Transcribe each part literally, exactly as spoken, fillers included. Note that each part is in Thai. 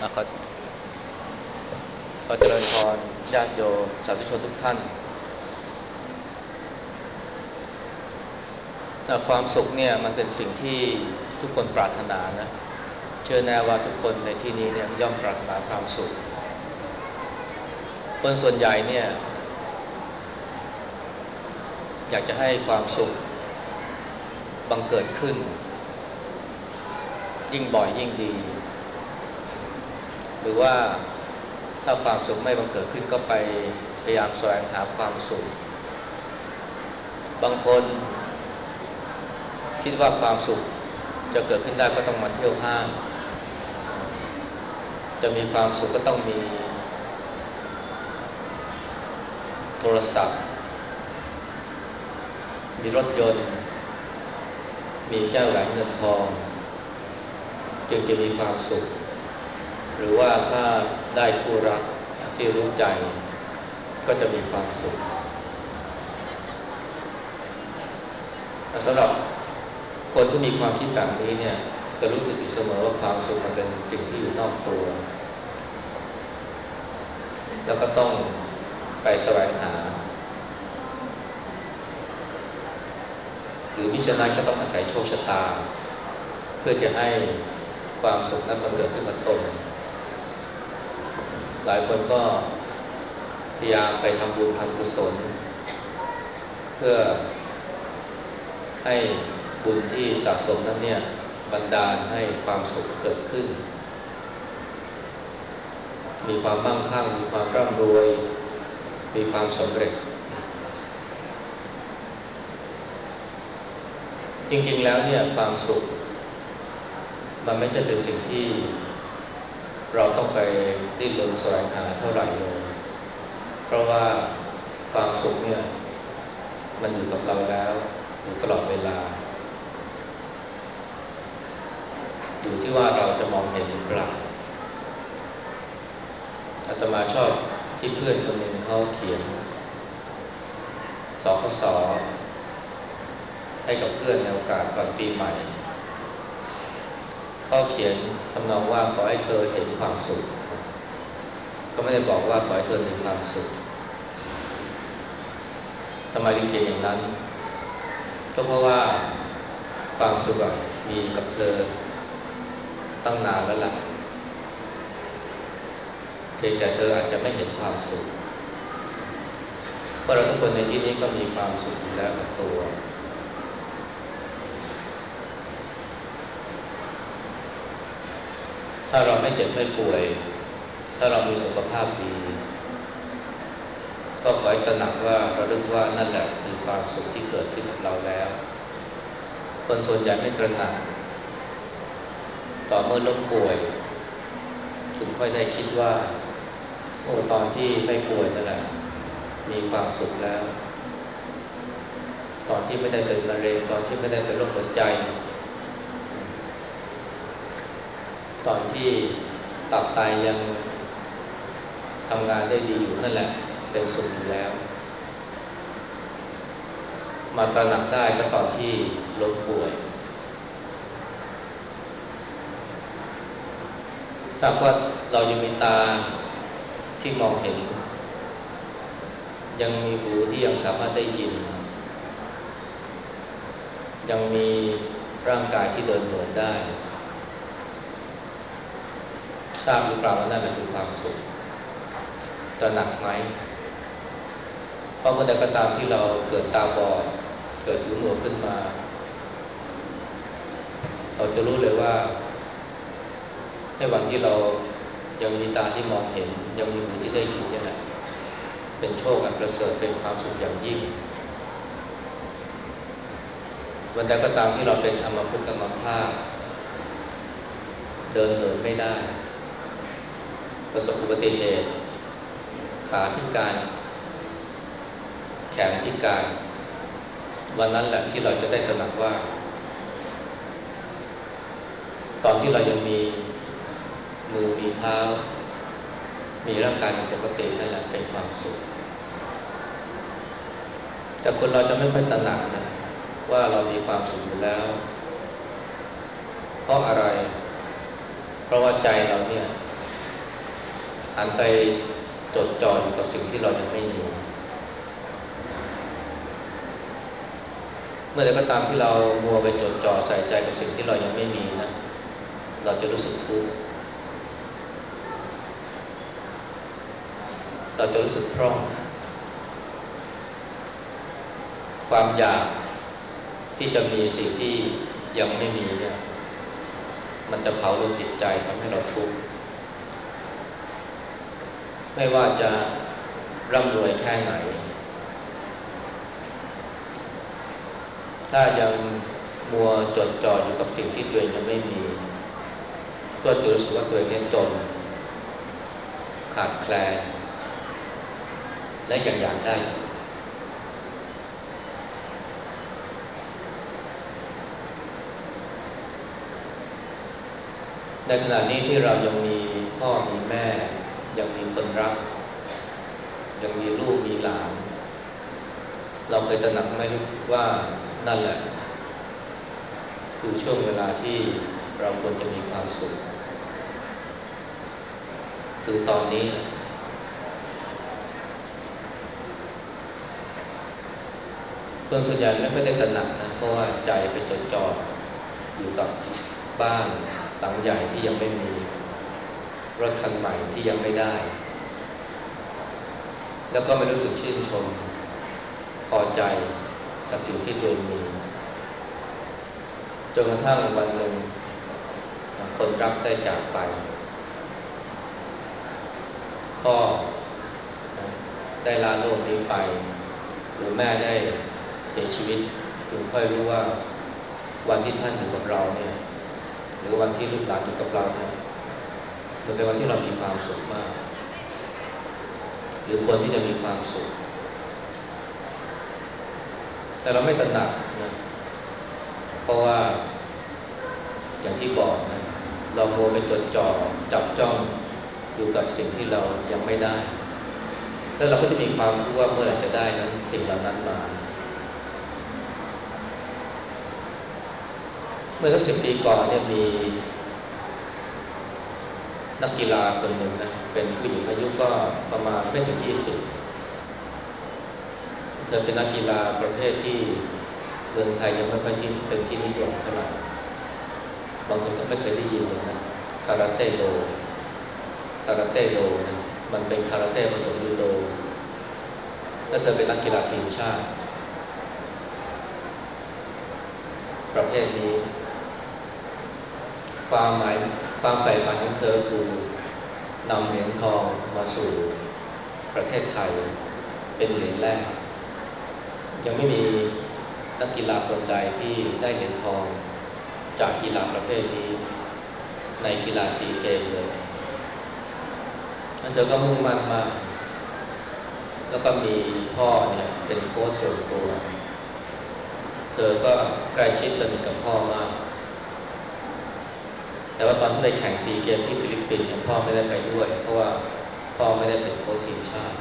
อ่ะขอขอเจริญพรญาติโยมสาธุชนทุกท่านอ่ะความสุขเนี่ยมันเป็นสิ่งที่ทุกคนปรารถนานะเชื่อแน่ว่าทุกคนในที่นี้เนี่ยย่อมปรารถนาความสุขคนส่วนใหญ่เนี่ยอยากจะให้ความสุขบังเกิดขึ้นยิ่งบ่อยยิ่งดีหรือว่าถ้าความสุขไม่บังเกิดขึ้นก็ไปพยายามแสวงหาความสุขบางคนคิดว่าความสุขจะเกิดขึ้นได้ก็ต้องมาเที่ยวห้างจะมีความสุขก็ต้องมีโทรศัพท์มีรถยนต์มีแก้วแหวนเงินทองจึงจะมีความสุขหรือว่าถ้าได้คู่รักที่รู้ใจก็จะมีความสุขสำหรับคนที่มีความคิดแบบนี้เนี่ยจะรู้สึกอยู่เสมอว่าความสุขมันเป็นสิ่งที่อยู่นอกตัวแล้วก็ต้องไปแสวงหาหรือมิฉะนั้นก็ต้องอาศัยโชคชะตาเพื่อจะให้ความสุขนั้นบังเกิดขึ้นกับตนหลายคนก็พยายามไปทำบุญทำกุศลเพื่อให้บุญที่สะสมนั้นเนี่ยบันดาลให้ความสุขเกิดขึ้นมีความมั่งคั่งมีความร่ำรวยมีความสำเร็จจริงๆแล้วเนี่ยความสุขมันไม่ใช่เป็นสิ่งที่เราต้องไปดิ้นรนแสวงหาเท่าไหร่เลยเพราะว่าความสุขเนี่ยมันอยู่กับเราแล้วอยู่ตลอดเวลาอยู่ที่ว่าเราจะมองเห็นหรือเปล่าอาตมาชอบที่เพื่อนคนหนึ่งเขาเขียนสคสให้กับเพื่อนในโอกาสวันปีใหม่เขาเขียนทำนองว่าขอให้เธอเห็นความสุขก็ไม่ได้บอกว่าขอให้เธอมีความสุขทำไมถึงเขียนอย่างนั้นก็เพราะว่าความสุขมีกับเธอตั้งนานแล้วล่ะเพียงแต่เธออาจจะไม่เห็นความสุขเพราะเราทุกคนในที่นี้ก็มีความสุขอยู่แล้วกับตัวถ้าเราไม่เจ็บไม่ป่วยถ้าเรามีสุขภาพดีก็ขอให้ตระหนักว่าเราเรียกว่านั่นแหละคือความสุขที่เกิดขึ้นกับเราแล้วคนส่วนใหญ่ไม่ตระหนักต่อเมื่อล้มป่วยถึงค่อยได้คิดว่าโอ้ตอนที่ไม่ป่วยนั่นแหละมีความสุขแล้วตอนที่ไม่ได้เป็นมะเร็งตอนที่ไม่ได้เป็นโรคหัวใจตอนที่ตับไตยังทำงานได้ดีอยู่นั่นแหละเป็นสุขอยู่แล้วมาตระหนักได้ก็ตอนที่ล้มป่วยถ้าว่าเรายังมีตาที่มองเห็นยังมีหูที่ยังสามารถได้ยินยังมีร่างกายที่เดินเหินได้ทราบหรือเปล่าว่านั่นแหละคือความสุขตระหนักไหมเพราะเมื่อใดก็ตามที่เราเกิดตาบอดเกิดหูหนวกขึ้นมาเราจะรู้เลยว่าในวันที่เรายังมีตาที่มองเห็นยังมีหูที่ได้ยินนี่แหละเป็นโชคอันประเสริฐเป็นความสุขอย่างยิ่งวันใดก็ตามที่เราเป็นอัมพฤกษ์อัมพาตเดินเหินไม่ได้ประสบอุบัติเหตุขาพิการแขนพิการวันนั้นแหละที่เราจะได้ตระหนักว่าตอนที่เรายังมีมือมีเท้ามีร่างกายเป็นปกตินั่นแหละเป็นความสุขแต่คนเราจะไม่ค่อยตระหนักนะว่าเรามีความสุขอยู่แล้วเพราะอะไรเพราะว่าใจเราเนี่ยหันไปจดจ่ออยู่กับสิ่งที่เรายังไม่มีเมื่อใดก็ตามที่เรามัวไปจดจ่อใส่ใจกับสิ่งที่เรายังไม่มีนะเราจะรู้สึกทุกข์เราจะรู้สึกพร่องความอยากที่จะมีสิ่งที่ยังไม่มีเนี่ยมันจะเผาลนจิตใจทำให้เราทุกข์ไม่ว่าจะร่ำรวยแค่ไหนถ้ายังมัวจดจ่ออยู่กับสิ่งที่ตัวเองยังไม่มีก็จะรู้สึกว่าตัวเองเนี่ยจนขาดแคลนและยังอยากได้ในขณะนี้ที่เรายังมีพ่อมีแม่ยังมีคนรักยังมีลูกมีหลานเราเคยตระหนักไหมว่านั่นแหละคือช่วงเวลาที่เราควรจะมีความสุขคือตอนนี้คนส่วนใหญ่ไม่ได้ตระหนักนะเพราะว่าใจไปจดจ่ออยู่กับบ้านหลังใหญ่ที่ยังไม่มีรถคันใหม่ที่ยังไม่ได้แล้วก็ไม่รู้สึกชื่นชมพอใจกับสิ่งที่ตัวเองมีจนกระทั่งวันหนึ่งคนรักได้จากไปพ่อได้ลาโลกนี้ไปหรือแม่ได้เสียชีวิตถึงค่อยรู้ว่าวันที่ท่านอยู่กับเราเนี่ยหรือวันที่ลูกหลานอยู่กับเราเนี่ยมันเป็นวันที่เรามีความสุขมากหรือควรที่จะมีความสุขแต่เราไม่ตระหนักนะเพราะว่าอย่างที่บอกนะเราโมไปจดจ่อจับจ้องอยู่กับสิ่งที่เรายังไม่ได้แล้วเราก็จะมีความทุกข์ว่าเมื่อไหร่จะได้นั้นสิ่งเหล่านั้นมาเมื่อสักสิบปีก่อนเนี่ยมีนักกีฬาคนหนึ่งนะเป็นผู้หญิงอายุก็ประมาณไม่ถึงยี่สิบเธอเป็นนักกีฬาประเภทที่เมืองไทยยังไม่ค่อยที่เป็นที่นิยมเท่าไหร่บางคนก็ไม่เคยได้ยินเลยนะคาราเต้โดคาราเต้โดนะมันเป็นคาราเต้ผสมยูโดและเธอเป็นนักกีฬาทีมชาติประเภทนี้ความหมายความใฝ่ฝันของเธอคือนำเหรียญทองมาสู่ประเทศไทยเป็นเหรียญแรกยังไม่มีนักกีฬาคนใดที่ได้เหรียญทองจากกีฬาประเภทนี้ในกีฬาซีเกมเลยเธอก็มุ่งมั่นมากแล้วก็มีพ่อเนี่ยเป็นโค้ชส่วนตัวเธอก็ใกล้ชิดสนิทกับพ่อมากแต่ว่าตอนที่ไปแข่งซีเกมที่ฟิลิปปินส์เนี่ยพ่อไม่ได้ไปด้วยเพราะว่าพ่อไม่ได้เป็นโค้ชทีมชาติ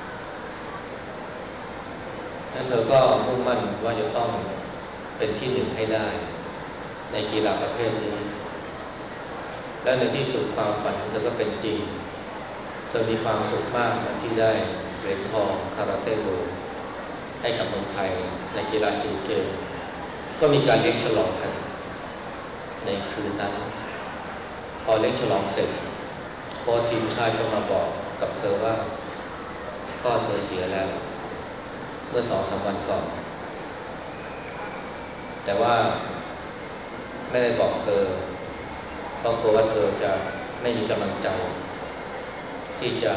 แล้วเธอก็มุ่งมั่นว่าจะต้องเป็นที่หนึ่งให้ได้ในกีฬาประเภทนี้และในที่สุดความฝันของเธอก็เป็นจริงเธอมีความสุขมากนะที่ได้เหรียญทองคาราเต้โดให้กับเมืองไทยในกีฬาซีเกมก็มีการเลี้ยงฉลองกันในคืนนั้นพอเลี้ยงฉลองเสร็จโค้ชทีมชาติก็มาบอกกับเธอว่าพ่อเธอเสียแล้วเมื่อสองสามวันก่อนแต่ว่าไม่ได้บอกเธอเพราะกลัวว่าเธอจะไม่มีกำลังใจที่จะ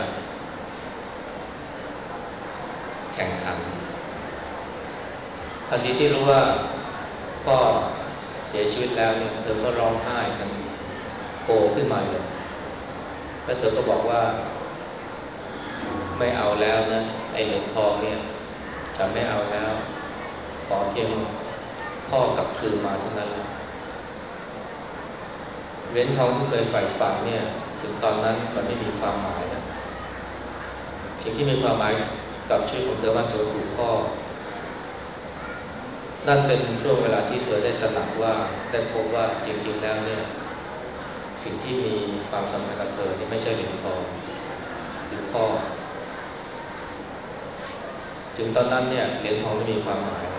แข่งขันทันทีที่รู้ว่าพ่อเสียชีวิตแล้วเนี่ยเธอก็ร้องไห้กันโผล่ขึ้นมาเลยแล้วเธอก็บอกว่าไม่เอาแล้วนะไอ้เหรียญทองเนี่ยฉันไม่เอาแล้วขอเพียงพ่อกลับคืนมาเท่านั้นเหรียญทองที่เคยใฝ่ฝันเนี่ยถึงตอนนั้นมันไม่มีความหมายแล้วสิ่งที่มีความหมายกับชีวิตของเธอว่าสุขคือพ่อนั่นเป็นช่วงเวลาที่เธอได้ตระหนักว่าได้พบว่าจริงๆแล้วเนี่ยสิ่งที่มีความสำคัญกับเธอนี่ไม่ใช่เหรียญทองคือพ่อถึงตอนนั้นเนี่ยเหรียญทองไม่มีความหมาย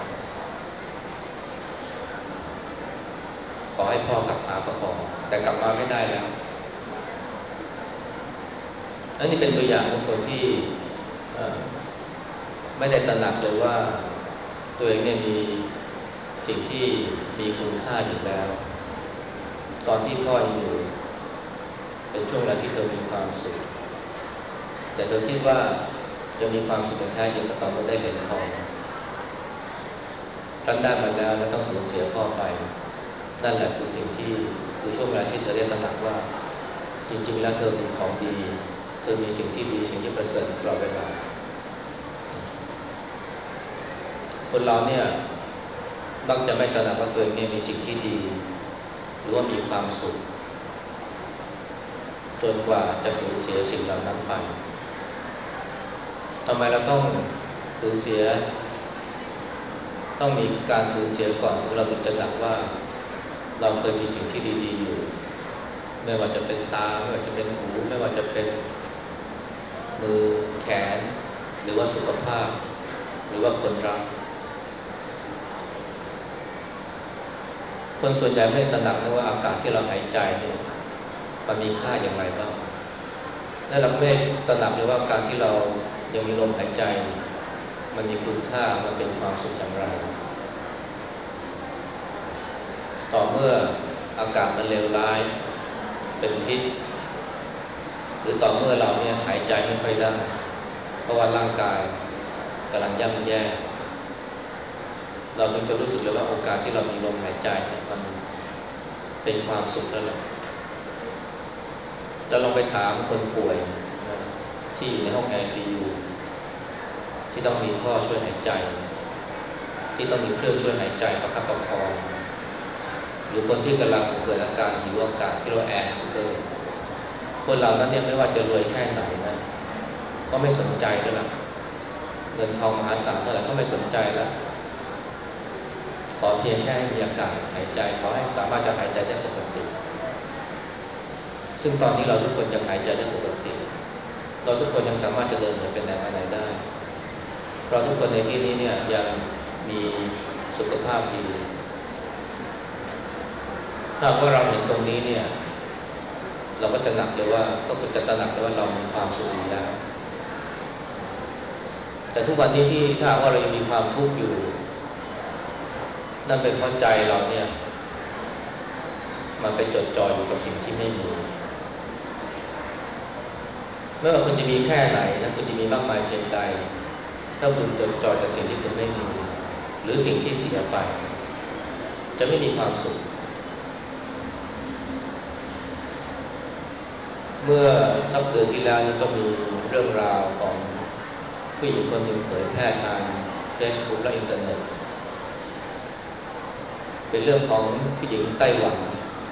ขอให้พ่อกลับมาก็พอแต่กลับมาไม่ได้แล้วอันนี้เป็นตัวอย่างของคนที่ไม่ได้ตระหนักเลยว่าตัวเองเนี่ยมีสิ่งที่มีคุณค่าอยู่แล้วตอนที่พ่อยังอยู่เป็นช่วงเวลาที่เธอมีความสุขแต่เธอคิดว่าจะมีความสุขแท้จริงก็ตอนเมื่อได้เหรียญทองครั้นได้มาแล้วแล้วต้องสูญเสียพ่อไปนั่นแหละคือสิ่งที่คือช่วงเวลาที่เธอได้ตระหนักว่าจริงๆแล้วเธอมีของดีเธอมีสิ่งที่ดีสิ่งที่ประเสริฐตลอดเวลาคนเราเนี่ยมักจะไม่ตระหนักว่าตัวเองมีสิ่งที่ดีหรือว่ามีความสุขจนกว่าจะสูญเสียสิ่งเหล่านั้นไปทำไมเราต้องสูญเสียต้องมีการสูญเสียก่อนถึงเราถึงจะตระหนักว่าเราเคยมีสิ่งที่ดีๆอยู่ไม่ว่าจะเป็นตาไม่ว่าจะเป็นหูไม่ว่าจะเป็นมือแขนหรือว่าสุขภาพหรือว่าคนรักคนส่วนใหญ่ไม่ตระหนักเลยว่าอากาศที่เราหายใจเนี่ยมันมีค่าอย่างไรบ้างและเราไม่ตระหนักเลยว่าการที่เรายังมีลมหายใจมันมีคุณค่ามันเป็นความสุขอย่างไรต่อเมื่ออากาศมันเลวร้ายเป็นพิษหรือต่อเมื่อเราเนี่ยหายใจไม่ค่อยได้เพราะว่าร่างกายกำลังย่ำแย่เราถึงจะรู้สึกเลยว่าโอกาสที่เรามีลมหายใจเนี่ยมันเป็นความสุขแล้วแหละเราลองไปถามคนป่วยนะที่อยู่ในห้อง ไอ ซี ยู ที่ต้องมีท่อช่วยหายใจที่ต้องมีเครื่องช่วยหายใจประคับประคองหรือคนที่กำลังเกิดอาการหิวอากาศที่เราแอนเกิดคนเหล่านั้นเนี่ยไม่ว่าจะรวยแค่ไหนนะก็ไม่สนใจด้วยล่ะเงินทองมหาศาลเท่าไหร่ก็ไม่สนใจแล้วขอเพียงแค่มีอากาศหายใจขอให้สามารถจะหายใจได้ปกติซึ่งตอนนี้เราทุกคนยังหายใจได้ปกติเราทุกคนยังสามารถจะเดินเหินไปไหนมาไหนได้เราทุกคนในที่นี้เนี่ยยังมีสุขภาพดีถ้าว่าเราเห็นตรงนี้เนี่ยเราก็จะหนักเลยว่าก็จะตระหนักเลยว่าเรามีความสุขดีแล้วแต่ทุกวันนี้ที่ถ้าว่าเรายังมีความทุกข์อยู่นั่นเป็นเพราะใจเราเนี่ยมันไปจดจ่ออยู่กับสิ่งที่ไม่มีไม่ว่าคุณจะมีแค่ไหนนะคุณจะมีมากมายเพียงใดถ้าคุณจดจ่อกับสิ่งที่คุณไม่มีหรือสิ่งที่เสียไปจะไม่มีความสุขเมื่อสักเดือนที่แล้วนี่ก็มีเรื่องราวของผู้หญิงคนหนึ่งเผยแพร่ทาง Facebook และอินเทอร์เน็ตเป็นเรื่องของผู้หญิงไต้หวัน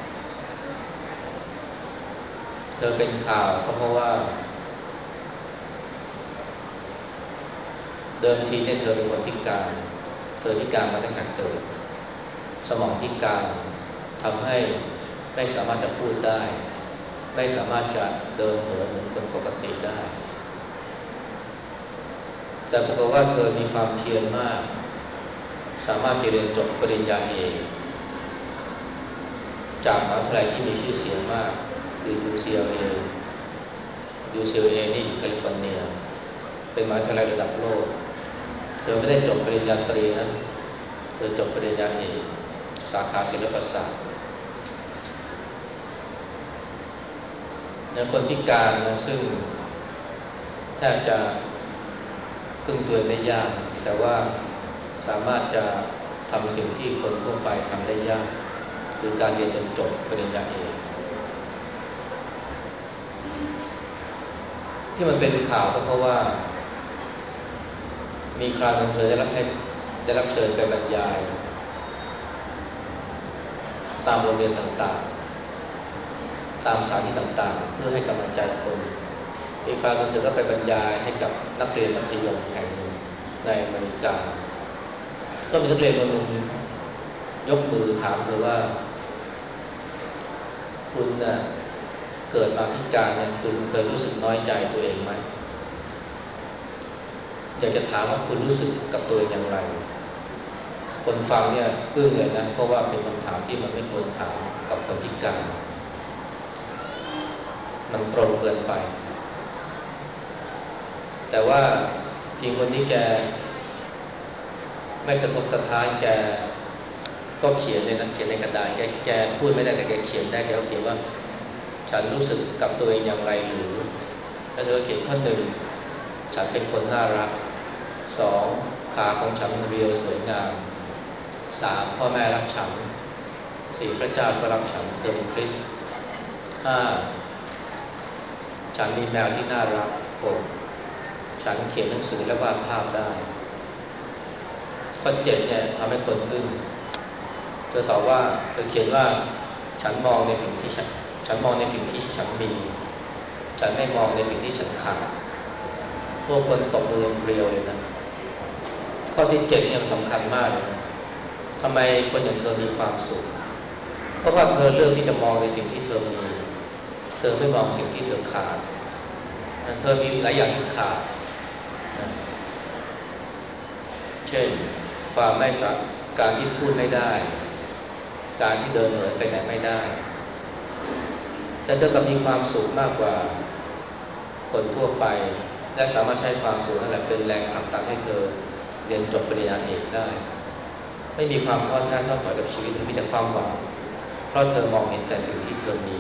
เธอเป็นข่าวก็เพราะว่าเดิมทีเนี่ยเธอเป็นคนพิการเธอพิการมาตั้งแต่เกิดสมองพิการทำให้ไม่สามารถจะพูดได้ไม่สามารถจะเดินเหินเหมือนคนปกติได้แต่ปรากฏว่าเธอมีความเพียรมากสามารถเรียนจบปริญญาเอกจากมหาวิทยาลัยที่มีชื่อเสียงมากคือ ยู ซี แอล เอ ยู ซี แอล เอ นี่อยู่แคลิฟอร์เนียเป็นมหาวิทยาลัยระดับโลกเธอไม่ได้จบปริญญาตรีนะเธอจบปริญญาเอกสาขาศิลปศาสตร์และคนพิการนะซึ่งแทบจะพึ่งตัวได้ยากแต่ว่าสามารถจะทำสิ่งที่คนทั่วไปทำได้ยากคือการเรียนจนจบปริญญาเอกที่มันเป็นข่าวก็เพราะว่ามีคราวนึงเธอได้รับให้ได้รับเชิญไปบรรยายตามโรงเรียนต่างๆตามสถานที่ต่างๆเพื่อให้กำลังใจคนมีคราวนึงเธอก็ไปบรรยายให้กับนักเรียนมัธยมแห่งหนึ่งในอเมริกาก็มีนักเรียนคนหนึ่งยกมือถามเธอว่าคุณน่ะเกิดมาพิการเนี่ยคุณเคยรู้สึกน้อยใจตัวเองไหมอยากจะถามว่าคุณรู้สึกกับตัวเองอย่างไรคนฟังเนี่ยอึ้งเลยนะเพราะว่าเป็นคำถามที่มันไม่ควรถามกับคนพิการมันตรงเกินไปแต่ว่าพี่คนนี้แกไม่สะทกสะท้านแกก็เขียนเลยนะเขียนในกระดาษแกแกพูดไม่ได้แต่แกเขียนได้แกก็เขียนว่าฉันรู้สึกกับตัวเองอย่างไรหรือถ้าเธอเขียนข้อหนึ่งฉันเป็นคนน่ารักสองขาของฉันเรียวสวยงามสามพ่อแม่รักฉันสี่พระเจ้าก็รักฉันเธอเป็นคริสต์ห้าฉันมีแมวที่น่ารักหกฉันเขียนหนังสือและวาดภาพได้ข้อเจ็ดเนี่ยทำให้คนอึ้งเธอตอบว่าเธอเขียนว่าฉันมองในสิ่งที่ฉันฉันมองในสิ่งที่ฉันมีฉันไม่มองในสิ่งที่ฉันขาดพวกคนตกมือเกลียวเลยนะข้อที่เจ็ดเนี่ยสำคัญมากเลยทำไมคนอย่างเธอมีความสุขเพราะว่าเธอเลือกที่จะมองในสิ่งที่เธอมีเธอไม่มองสิ่งที่เธอขาดเธอมีหลายอย่างที่ขาดเช่นความไม่สามารถการที่พูดไม่ได้การที่เดินเหินไปไหนไม่ได้แต่เธอก็มีความสุขมากกว่าคนทั่วไปและสามารถใช้ความสุขนั่นแหละเป็นแรงผลักดันให้เธอเรียนจบปริญญาเอกได้ไม่มีความท้อแท้ท้อถอยกับชีวิตมีแต่ความหวังเพราะเธอมองเห็นแต่สิ่งที่เธอมี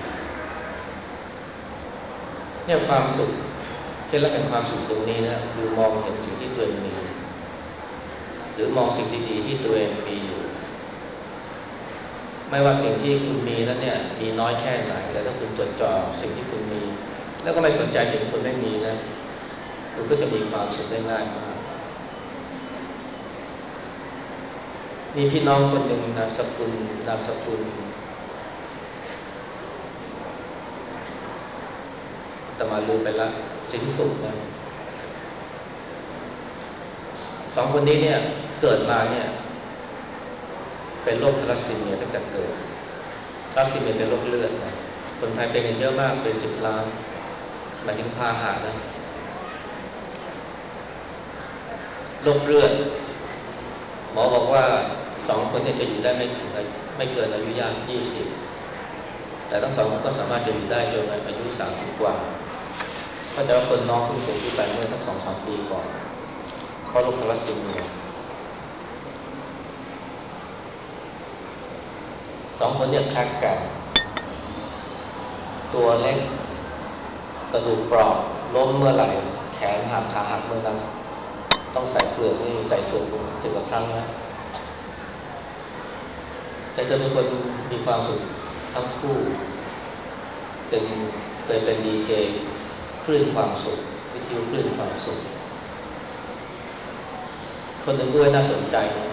เนี่ยความสุขเคล็ดลับแห่งความสุขตรงนี้นะคือมองเห็นสิ่งที่ตัวเองมีหรือมองสิ่งดีๆที่ตัวเองมีอยู่ไม่ว่าสิ่งที่คุณมีนั้นเนี่ยมีน้อยแค่ไหนแต่ถ้าคุณจดจ่อสิ่งที่คุณมีแล้วก็ไม่สนใจสิ่งที่คุณไม่มีนะคุณก็จะมีความสุขได้ง่ายมากมีพี่น้องคนหนึ่งนามสกุลนามสกุลแต่มาลืมไปละสินสุขนะสองคนนี้เนี่ยเกิดมาเนี่ยเป็นโรคทาลัสซีเมียตั้งแต่เกิดทาลัสซีเมียเป็นโรคเลือดนะคนไทยเป็นกันเยอะมากเป็นสิบล้านหมายถึงพาหะนะโรคเลือดหมอบอกว่าสองคนเนี่ยจะอยู่ได้ไม่ถึงไม่เกินอายุยี่สิบแต่ทั้งสองคนก็สามารถจะอยู่ได้จนอายุสามสิบกว่าก็จะว่าคนน้องเพิ่งเสียชีวิตไปเมื่อสักสองสามปีก่อนเพราะโรคทาลัสซีเมียสองคนเนี่ยแคกกันตัวเล็กกระดูกเปราะล้มเมื่อไหร่แขนหักขาหักเมื่อนั้นต้องใส่เปลือกนี่ใส่เฟือกสิบกว่าครั้งนะแต่เธอเป็นคนมีความสุขทั้งคู่เป็นเคยเป็นดีเจคลื่นความสุขวิทยุคลื่นความสุขคนหนึ่งด้วยน่าสนใจนะ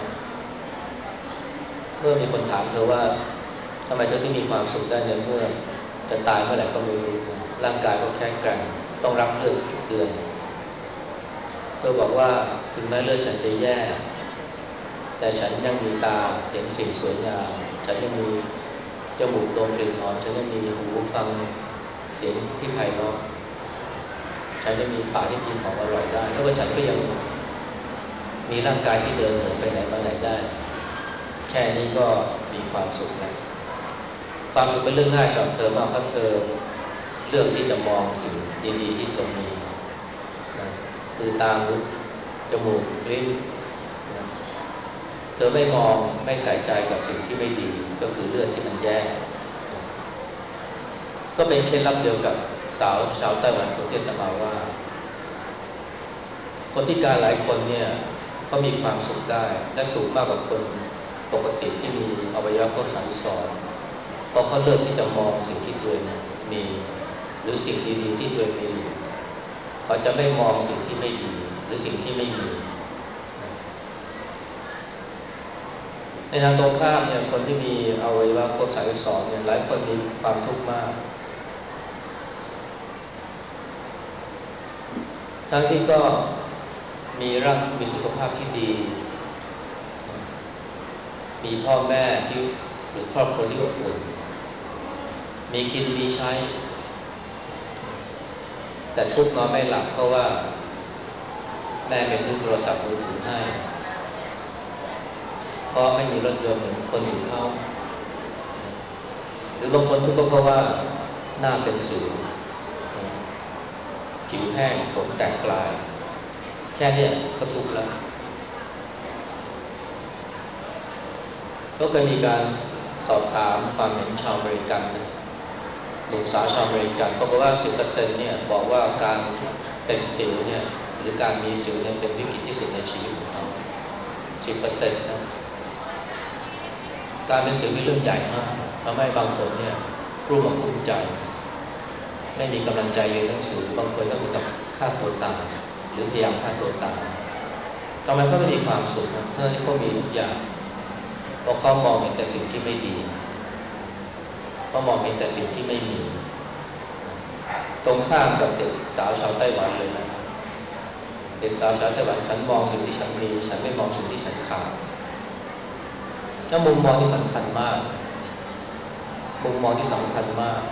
เมื่อมีคนถามเธอว่าทำไมเธอที่มีความสุขได้ในเมื่อจะตายเมื่อไหร่ก็ไม่รู้ร่างกายก็แข็งแกร่งต้องรับเลือดทุกเดือนเธอบอกว่าถึงแม้เลือดฉันจะแย่แต่ฉันยังมีตาเห็นสิ่งสวยงามฉันยังมีจมูกดมกลิ่นหอมฉันยังมีหูฟังเสียงที่ไพเราะฉันยังมีปากที่กินของอร่อยได้แล้วก็ฉันก็ยังมีร่างกายที่เดินเหินไปไหนมาไหนได้แค่นี้ก็มีความสุขแล้วความสุขเป็นเรื่องง่ายสำหรับเธอมากเพราะเธอเลือกที่จะมองสิ่งดีๆที่เธอมีนะคือตาหูจมูกลิ้นนะเธอไม่มองไม่ใส่ใจกับสิ่งที่ไม่ดีก็คือเลือดที่มันแย่นะก็เป็นเคล็ดลับเดียวกับสาวชาวไต้หวันคนที่อาตมาว่าคนพิการหลายคนเนี่ยเขามีความสุขได้และสูงมากกว่าคนปกติที่มีอวัยวะครบสามสิบสองเพราะเขาเลือกที่จะมองสิ่งที่ตัวเองมีหรือสิ่งดีๆที่ตัวเองมีอยู่เขาจะไม่มองสิ่งที่ไม่ดีหรือสิ่งที่ไม่มีในทางตรงข้ามเนี่ยคนที่มีอวัยวะครบสามสิบสองเนี่ยหลายคนมีความทุกข์มากทั้งที่ก็มีร่างมีสุขภาพที่ดีมีพ่อแม่ที่หรือครอบครัวที่อบอุ่นมีกินมีใช้แต่ทุกข์นอนไม่หลับเพราะว่าแม่ไม่ซื้อโทรศัพท์มือถือให้เพราะไม่มีรถยนต์เหมือนคนอื่นเขาหรือบางคนทุกข์ก็เพราะว่าหน้าเป็นสิวผิวแห้งผมแตกปลายแค่นี้ก็ทุกข์แล้วก็เคยมีการสอบถามความเห็นชาวอเมริกันนะหนุ่มสาวชาวอเมริกันปรากฏว่า สิบเปอร์เซ็นต์ เนี่ยบอกว่าการเป็นสิวเนี่ยหรือการมีสิวเนี่ยเป็นวิกฤตที่สุดในชีวิตของเขา สิบเปอร์เซ็นต์ นะการเป็นสิวเป็นเรื่องใหญ่มากทำให้บางคนเนี่ยรุ่มรุ่มใจไม่มีกำลังใจเรียนหนังสือบางคนก็ถึงกับฆ่าตัวตายหรือพยายามฆ่าตัวตายทำไมเขาไม่มีความสุขนะเท่าที่เขามีทุกอย่างเพราะเขามองเห็นแต่สิ่งที่ไม่ดีเขามองเห็นแต่สิ่งที่ไม่มีตรงข้ามกับเด็กสาวชาวไต้หวันเลยนะเด็กสาวชาวไต้หวันฉันมองสิ่งที่ฉันมีฉันไม่มองสิ่งที่ฉันขาดแล้วมุมมองที่สำคัญมากมุมมองที่สำคัญมาก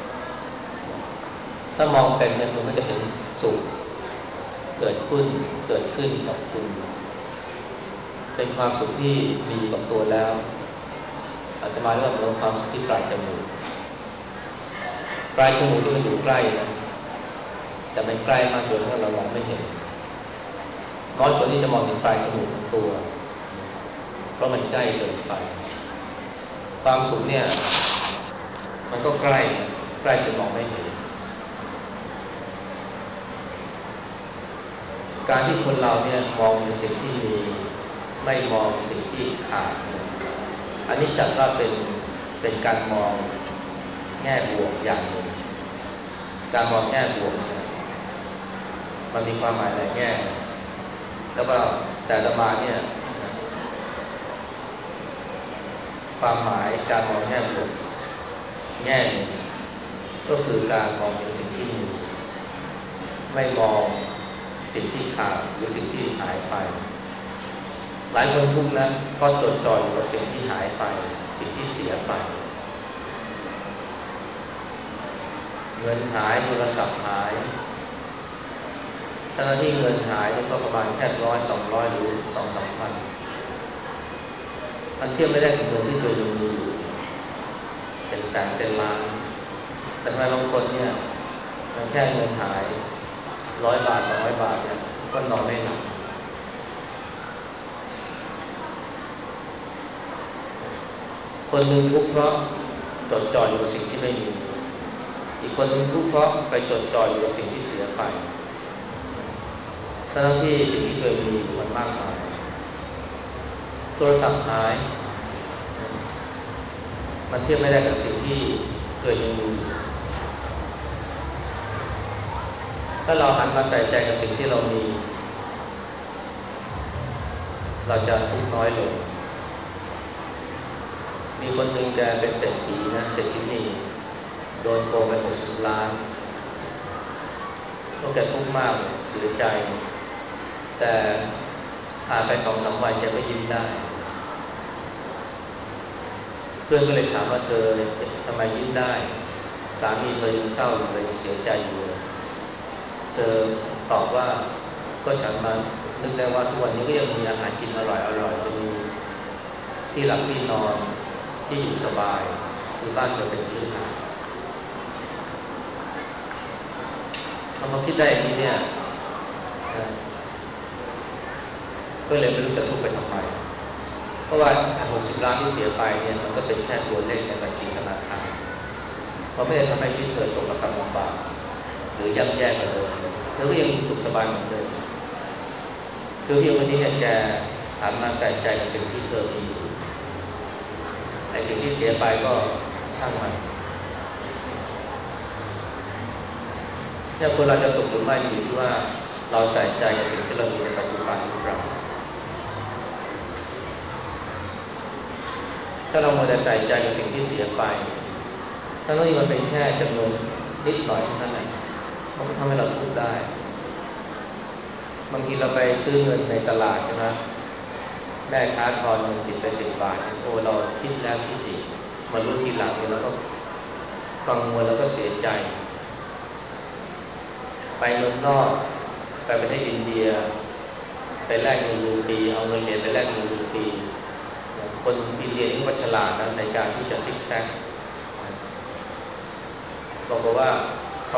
ถ้ามองเป็นเนี่ยคุณก็จะเห็นสุขเกิดขึ้นเกิดขึ้นกับคุณเป็นความสุขที่มีกับตัวแล้วอาตมาเรียกว่าเป็นความสุขที่ปลายจมูกปลายจมูกที่มันอยู่ใกล้นะแต่มันใกล้มากจนเรามองไม่เห็นน้อยคนที่จะมองเห็นปลายจมูกของตัวเพราะมันใกล้เกินไปความสุขเนี่ยมันก็ใกล้ใกล้จนมองไม่เห็นการที่คนเราเนี่ยมองในสิ่งที่มีไม่มองสิ่งที่ขาดอันนี้จัดว่าเป็นเป็นการมองแง่บวกอย่างหนึ่งการมองแง่บวกเนี่ยมันมีความหมายหลายแง่แล้วก็แต่ละมาเนี่ยความหมายการมองแง่บวกแง่หนึ่งก็คือการมองเห็นสิ่งที่มีไม่มองสิ่งที่ขาดหรือสิ่งที่หายไปหลายคนทุกข์นะเพราะจดจ่ออยู่กับสิ่งที่หายไปสิ่งที่เสียไปเงินหายโทรศัพท์หายทั้งที่เงินหายก็ประมาณแค่ร้อยสองร้อยหรือสองสามพันมันเทียบไม่ได้กับเงินที่ตัวยังมีอยู่เป็นแสนเป็นล้านแต่ทำไมบางคนเนี่ยมันแค่เงินหายร้อยบาทสองร้อยบาทเนี่ยก็นอนไม่หลับคนหนึ่งทุกข์เพราะจดจ่ออยู่กับสิ่งที่ไม่มีอีกคนหนึ่งทุกข์เพราะไปจดจ่ออยู่กับสิ่งที่เสียไปทั้งที่สิ่งที่เคยมีมันมากมายโทรศัพท์หายมันเทียบไม่ได้กับสิ่งที่เคยมีถ้าเราหันมาใส่ใจกับสิ่งที่เรามีเราจะทุกข์น้อยลงมีคนหนึ่งแกเป็นเศรษฐีนะเศรษฐีนีโดนโกงไปหกสิบล้านก็แกทุกข์มากเสียใจแต่ผ่านไปสองสามวันแกก็ยิ้มได้เพื่อนก็เลยถามว่าเธอทำไมยิ้มได้สามีเธอยังเศร้าอยู่เลยยังเสียใจอยู่เลยเธอตอบว่าก็ฉันมานึกได้ว่าทุกวันนี้ก็ยังมีอาหารกินอร่อยอร่อยจะมีที่หลับที่นอนที่อยู่สบายคือบ้านเธอเป็นพื้นฐานพอมาคิดได้อย่างนี้เนี่ยก็เลยไม่รู้จะทุกข์ไปทำไมเพราะว่าหกสิบล้านที่เสียไปเนี่ยมันก็เป็นแค่ตัวเลขในบัญชีธนาคารมันไม่ได้ทำให้ชีวิตเธอตกระกำลำบากหรือย่ำแย่กว่าเดิมเธอก็ยังสุขสบายเหมือนเดิมคือเพียงวันนี้เนี่ยแกหันมาใส่ใจกับสิ่งที่เธอมีอยู่ไอ้สิ่งที่เสียไปก็ช่างมันเนี่ยคนเราจะสุขหรือไม่อยู่ที่ว่าเราใส่ใจกับสิ่งที่เรามีในปัจจุบันหรือเปล่าถ้าเราโมแต่ใส่ใจกับสิ่งที่เสียไปถ้าเราที่มันเป็นแค่จำนวนนิดหน่อยเท่านั้นแหละมันก็ทำให้เราทุกข์ได้บางทีเราไปซื้อเงินในตลาดใช่ไหมแม่ค้าทอนเงินผิดไปสิบบาทโอ้เราคิดแล้วคิดอีกมารู้ทีหลังเนี่ยเราก็กังวลแล้วก็เสียใจไปไปเมืองนอกไปประเทศอินเดียไปแลกเงินรูปีเอาเงินเหรียญไปแลกเงินรูปีคนอินเดียนี่ก็ฉลาดนะในการที่จะซิกแซกบอกว่าเขา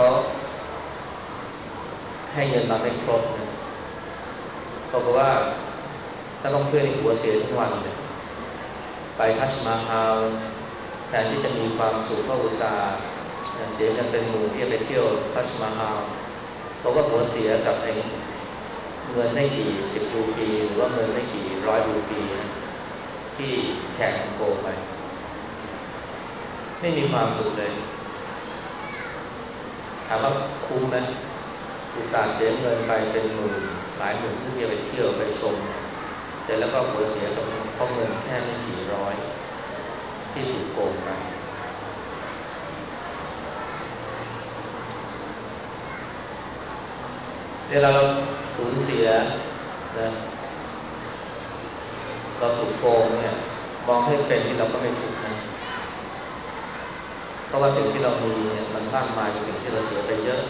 ให้เงินมาไม่ครบนะบอกว่าถ้าต้องเพื่อนหัวเสียทุกวันเลยไปทัชมาฮาลแทนที่จะมีความสุขก็อุตส่าห์เสียเงินเป็นหมื่นที่จะไปเที่ยวทัชมาฮาลบอกว่าหัวเสียกับไอ้เงินไม่กี่สิบรูปีหรือว่าเงินไม่กี่ร้อยรูปีนะที่แข่งโกไปไม่มีความสุขเลยถามว่าคุ้มไหมอุตส่าห์เสียเงินไปเป็นหมื่นหลายหมื่นเพื่อจะไปเที่ยวไปชมเสร็จแล้วก็หัวเสียกับเพราะเงินแค่ไม่กี่ร้อยที่ถูกโกงไปเวลาเราสูญเสียนะเราถูกโกงเนี่ยมองให้เป็นที่เราก็ไม่ถูกนะเพราะว่าสิ่งที่เรามีเนี่ยมันมากมายเป็นสิ่งที่เราเสียไปเยอะ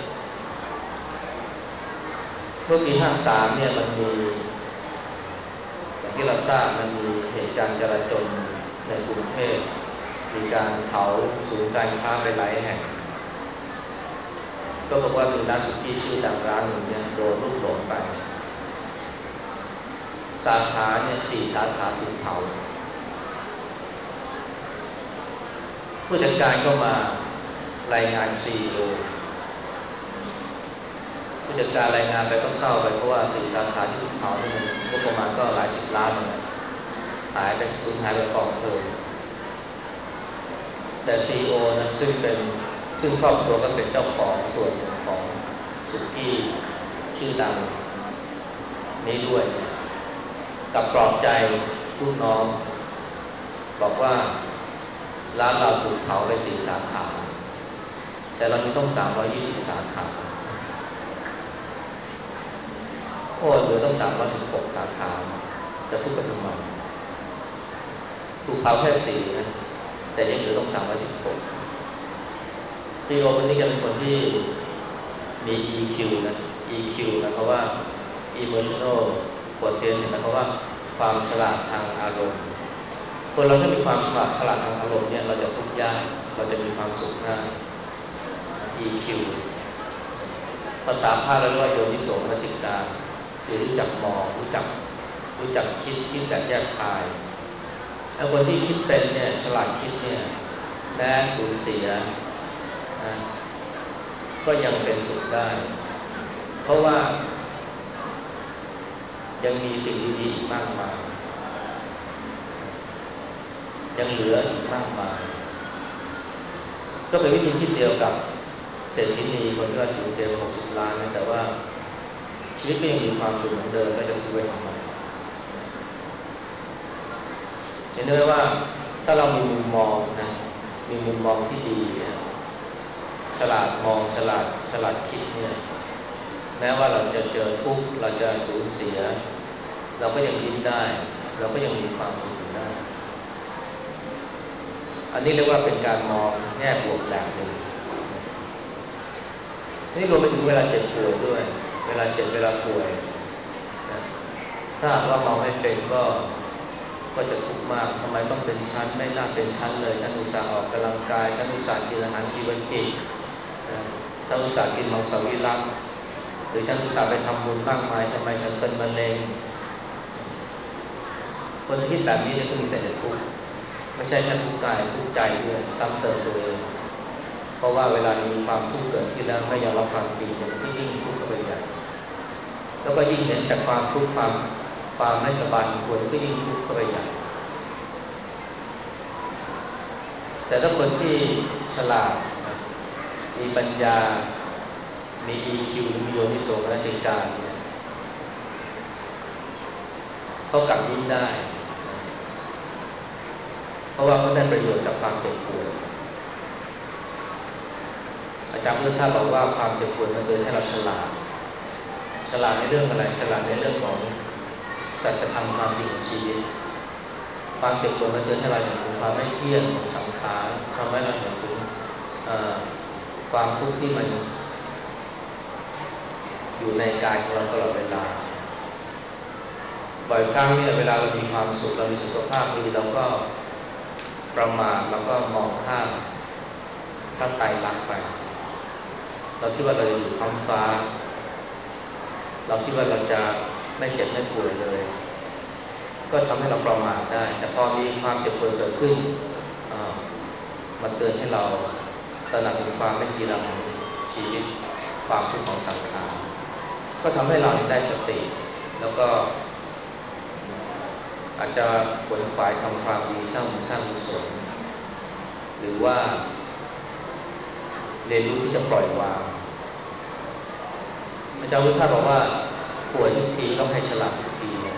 เมื่อปีห้าสามเนี่ยมันมีอย่างที่เราทราบมันมีเหตุการณ์จราจรในกรุงเทพมีการเผาศูนย์การค้าไปหลายแห่งก็บอกว่ามีร้านสุกี้ชื่อดังร้านหนึ่งเนี่ยโดนลูกหลงไปสาขาเนี่ยสี่สาขาถูกเผาผู้จัดการก็มารายงานซีอีโอผู้จัดการรายงานไปก็เศร้าไปเพราะว่าสี่สาขาที่ถูกเผานี่มันก็ประมาณก็หลายสิบล้านเลยหายไปสูญหายไปกองเพลิงแต่ซีอีโอนะซึ่งเป็นซึ่งครอบครัวก็เป็นเจ้าของส่วนหนึ่งของสุกี้ชื่อดังนี้ด้วยกับปลอบใจลูกน้องบอกว่าร้านเราถูกเผาไปสี่สาขาแต่เรามีต้องสามร้อยยี่สิบสาขาโอ้เหลือต้องสามร้อยสิบหกสาขาจะทุกข์กันทำไมถูกเผาแค่สี่นะแต่ยังเหลือต้องสามร้อยสิบหกซีอีโอคนนี้ก็เป็นคนที่มี อี คิว นะ อี คิว นะเพราะว่า emotional quotient นะเพราะว่าความฉลาดทางอารมณ์คนเราถ้ามีความฉลาดฉลาดทางอารมณ์เนี่ยเราจะทุกข์ยากเราจะมีความสุขง่าย อี คิว ภาษาพาเราเรียกว่าโยนิโสมนสิการคือรู้จักมองรู้จักรู้จักคิดคิดแบบแยกคายไอ้คนที่คิดเป็นเนี่ยฉลาดคิดเนี่ยแม้สูญเสียนะก็ยังเป็นสุขได้เพราะว่ายังมีสิ่งดีๆอีกมากมายยังเหลืออีกมากมายก็เป็นวิธีคิดเดียวกับเศรษฐินีคนที่ว่าสูญเสียหกสิบล้านแต่ว่าชีวิตก็ยังมีความสุขเหมือนเดิมไม่จะทุกข์ไว้ทำไมเห็นไหมว่าถ้าเรามีมุมมองนะมีมุมมองที่ดีฉลาดมองฉลาดฉลาดคิดเนี่ยแม้ว่าเราจะเจอทุกข์เราจะสูญเสียเราก็ยังยิ้มได้เราก็ยังมีความสุขได้อันนี้เรียกว่าเป็นการมองแง่บวกแบบหนึ่งนี่รวมไปถึงเวลาเจ็บป่วยด้วยเวลาเจ็บเวลาป่วยนะถ้าหากว่ามองไม่เป็นก็ก็จะทุกข์มากทำไมต้องเป็นชั้นไม่น่าเป็นชั้นเลยชั้นอุตส่าห์ออกกำลังกายชั้นอุตส่าห์กินอาหารชีวจิตชั้นอุตส่าห์กินมังสวิรัติหรือชั้นอุตส่าห์ไปทำบุญมากมายทำไมฉันเป็นมะเร็งคนที่คิดแบบนี้เนี่ยก็มีแต่จะทุกข์ไม่ใช่แค่ทุกข์กายทุกข์ใจด้วยซ้ำเติมตัวเองเพราะว่าเวลามีความทุกข์เกิดขึ้นแล้วไม่ยอมรับความจริงมันก็ยิ่งทุกข์เข้าไปใหญ่แล้วก็ยิ่งเห็นแต่ความทุกข์ความความไม่สบายของคนก็ยิ่งทุกข์เข้าไปใหญ่แต่ถ้าคนที่ฉลาดมีปัญญามี อี คิว มีโยนิโสมนสิการเนี่ยเขากลับยิ้มได้เพราะว่าเขาได้ประโยชน์จากความเจ็บป่วยอาจารย์พุทธทาสบอกว่าความเจ็บป่วยมันเตือนให้เราฉลาดฉลาดในเรื่องอะไรฉลาดในเรื่องของสัจธรรมความจริงของชีวิตความเจ็บป่วยมันเตือนให้เราเห็นถึงความไม่เที่ยงของสังขารทำให้เราเห็นถึงความทุกข์ที่มันอยู่ในกายของเราตลอดเวลาบ่อยครั้งเนี่ยเวลาเรามีความสุขเรามีสุขภาพดีเราก็ประมาทเราก็มองข้ามพระไตรลักษณ์ไปเราคิดว่าเราจะอยู่ท้องฟ้าเราคิดว่าเราจะไม่เจ็บไม่ป่วยเลยก็ทำให้เราประมาทได้แต่พอมีความเจ็บป่วยเกิดขึ้นมาเตือนให้เราตระหนักถึงความไม่จีรังของชีวิตความทุกข์ของสังขารก็ทำให้เราได้สติแล้วก็อาจจะขวนขวายทำความดีสร้างบุญสร้างกุศลหรือว่าเรียนรู้ที่จะปล่อยวางอาจารย์พุทธาบอกว่าป่วยทุกทีต้องให้ฉลาดทุกทีนะ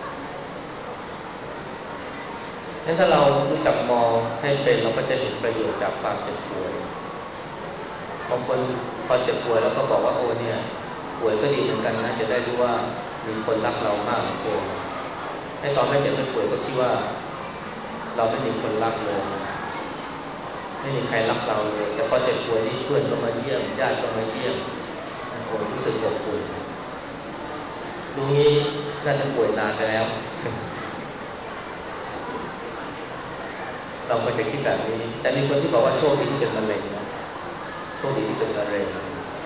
ฉะนั้นถ้าเรารู้จักมองให้เป็นเราก็จะเห็นประโยชน์จากความเจ็บป่วยบางคนพอเจ็บป่วยแล้วก็บอกว่าโอ้เนี่ยป่วยก็ดีเหมือนกันนะจะได้รู้ว่ามีคนรักเรามากเหลือเกินให้ตอนไม่เจ็บไม่ป่วยก็คิดว่าเราไม่มีคนรักเลยไม่มีใครรักเราเลยแต่พอเจ็บป่วยนี่เพื่อนก็มาเยี่ยมญาติก็มาเยี่ยมโอ้รู้สึกอบอุ่นดูงี้น่าจะป่วยนานไปแล้วเราควรจะคิดแบบนี้แต่มีคนที่บอกว่าโชคดีที่เป็นมะเร็งนะโชคดีที่เป็นมะเร็ง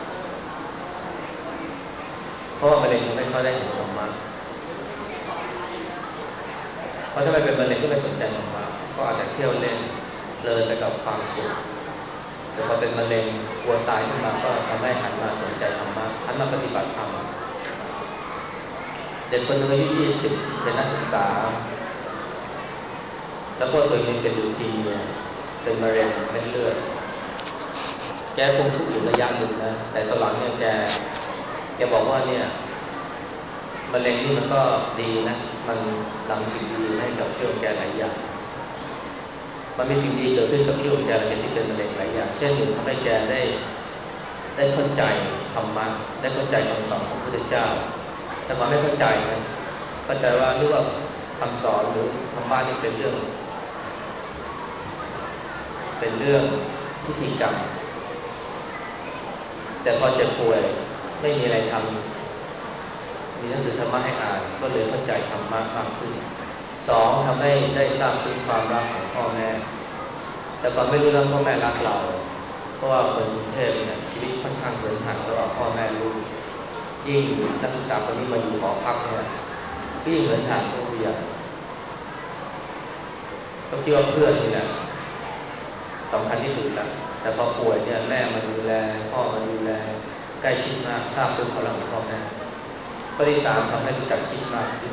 เพราะว่ามะเร็งยังไม่ค่อยได้เห็นธรรมะเพราะถ้าไม่เป็นมะเร็งก็ไม่สนใจธรรมะก็อาจจะเที่ยวเล่นเพลินไปกับความสุขแต่พอเป็นมะเร็งกลัวตายขึ้นมาก็ทำให้หันมาสนใจธรรมะหันมาปฏิบัติธรรมเด็กคนหนึ่งอายุยี่สิบเป็นนักศึกษาแล้วก็ตัวเองเป็นลูคีเมียเป็นมะเร็งเม็ดเลือดแกคงทุกข์อยู่ระยะหนึ่งนะแต่ตอนหลังเนี่ยแกแกบอกว่าเนี่ยมะเร็งนี่มันก็ดีนะมันนำสิ่งดีให้กับชีวิตแกหลายอย่างมันมีสิ่งดีเกิดขึ้นกับชีวิตแกหลังจากที่เป็นมะเร็งหลายอย่างเช่นหนึ่งทำให้แกได้ได้เข้าใจธรรมะได้เข้าใจคำสอนของพระพุทธเจ้าแต่มันไม่เข้าใจนะเข้าใจว่าเรื่องคำสอนหรือธรรมะนี่เป็นเรื่องเป็นเรื่องพิธีกรรมแต่พอเจ็บป่วยไม่มีอะไรทำมีหนังสือธรรมะให้อ่านก็เลยเข้าใจธรรมะมากขึ้นสองทำให้ได้ทราบซึ้งความรักของพ่อแม่แต่ก่อนไม่รู้เรื่องพ่อแม่รักเราเพราะว่าคนกรุงเทพเนี่ยชีวิตค่อนข้างเหินห่างระหว่างพ่อแม่ลูกยิ่งนักศึกษาคนนี้มาอยู่หอพักเนี่ยยิ่งเหินห่างผู้ใหญ่ก็คิดว่าเพื่อนนี่แหละสำคัญที่สุดแล้วแต่พอป่วยเนี่ยแม่มาดูแลพ่อมาดูแลใกล้ชิดมากทราบซึ้งความรักของพ่อแม่ข้อที่สามทำให้รู้จักคิดมากขึ้น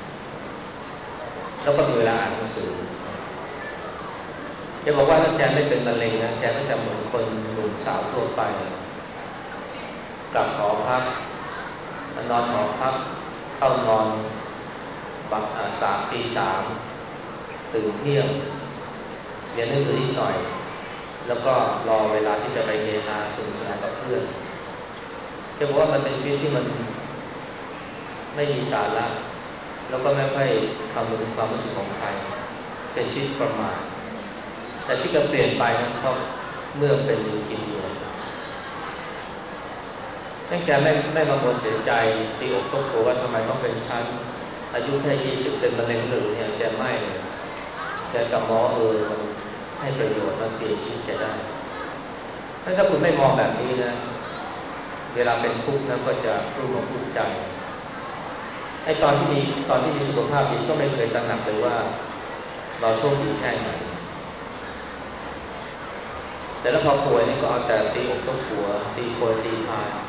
แล้วก็มีเวลาอ่านหนังสือแกบอกว่าถ้าแกไม่เป็นมะเร็งนะแกก็จะเหมือนคนหนุ่มสาวทั่วไปกลับหอพักนอนหอพักเข้านอนบักสามตีสามตื่นเที่ยงเรียนหนังสือนิดหน่อยแล้วก็รอเวลาที่จะไปเฮฮาสนุกสนานกับเพื่อนแกบอกว่ามันเป็นชีวิตที่มันไม่มีสาระแล้วก็ไม่ค่อยคำนึงถึงความรู้สึกของใครเป็นชีวิตประมาทแต่ชีวิตก็เปลี่ยนไปนะเพราะเมื่อเป็นลิวคีเมียตั้งแต่ไม่ไม่มาโมเสียใจตีอกชกตัวว่าทำไมต้องเป็นชั้นอายุแค่ยี่สิบเป็นมะเร็งหรือเนี่ยแกไม่เลยแกกลับมองเออมันให้ประโยชน์มันเปลี่ยนชีวิตแกได้ถ้าคุณไม่มองแบบนี้นะเวลาเป็นทุกข์นะก็จะรู้ของทุกข์ใจไอ้ตอนที่มีตอนที่มีสุขภาพดีก็ไม่เคยตระหนักเลยว่าเราโชคดีแค่ไหนแต่แล้วพอป่วยนี่ก็เอาแต่ตีอกชกหัวตีโพยตีพาย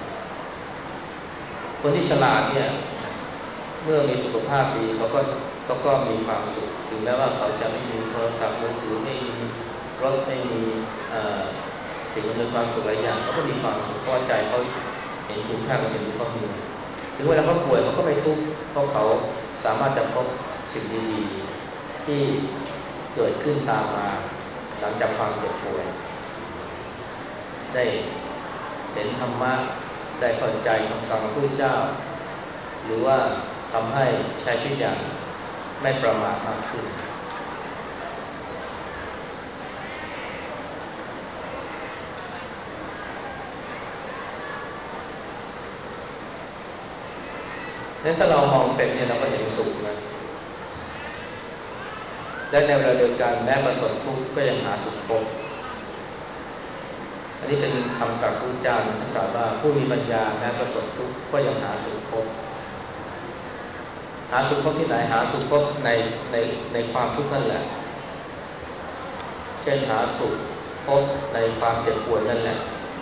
คนที่ฉลาดเนี่ยเมื่อมีสุขภาพดีเขาก็เขาก็มีความสุขถึงแม้ว่าเขาจะไม่มีโทรศัพท์มือถือไม่มีรถไม่มีสิ่งอำนวยความสุขหลายอย่างเขาก็มีความสุขเพราะใจเขาเห็นคุณค่าของสิ่งที่เขามีถึงเวลาเขาป่วยเขาก็ไม่ทุกข์เพราะเขาสามารถจะพบสิ่งดีๆที่เกิดขึ้นตามมาหลังจากความเจ็บป่วยได้เห็นธรรมะได้เข้าใจคำสอนของพระพุทธเจ้าหรือว่าทำให้ใช้ชีวิตอย่างไม่ประมาทมากขึ้นนั้นถ้าเรามองเป็นเนี่ยเราก็เห็นสุขนะและในเวลาเดียวกันแม้ประสบทุกข์ก็ยังหาสุขพบอันนี้เป็นคำตรัสของพระเจ้าท่านกล่าวว่าผู้มีปัญญาแม้ประสบทุกข์ก็ยังหาสุขพบหาสุขพบที่ไหนหาสุขพบในในในความทุกข์นั่นแหละเช่นหาสุขพบในความเจ็บปวดนั่นแหละ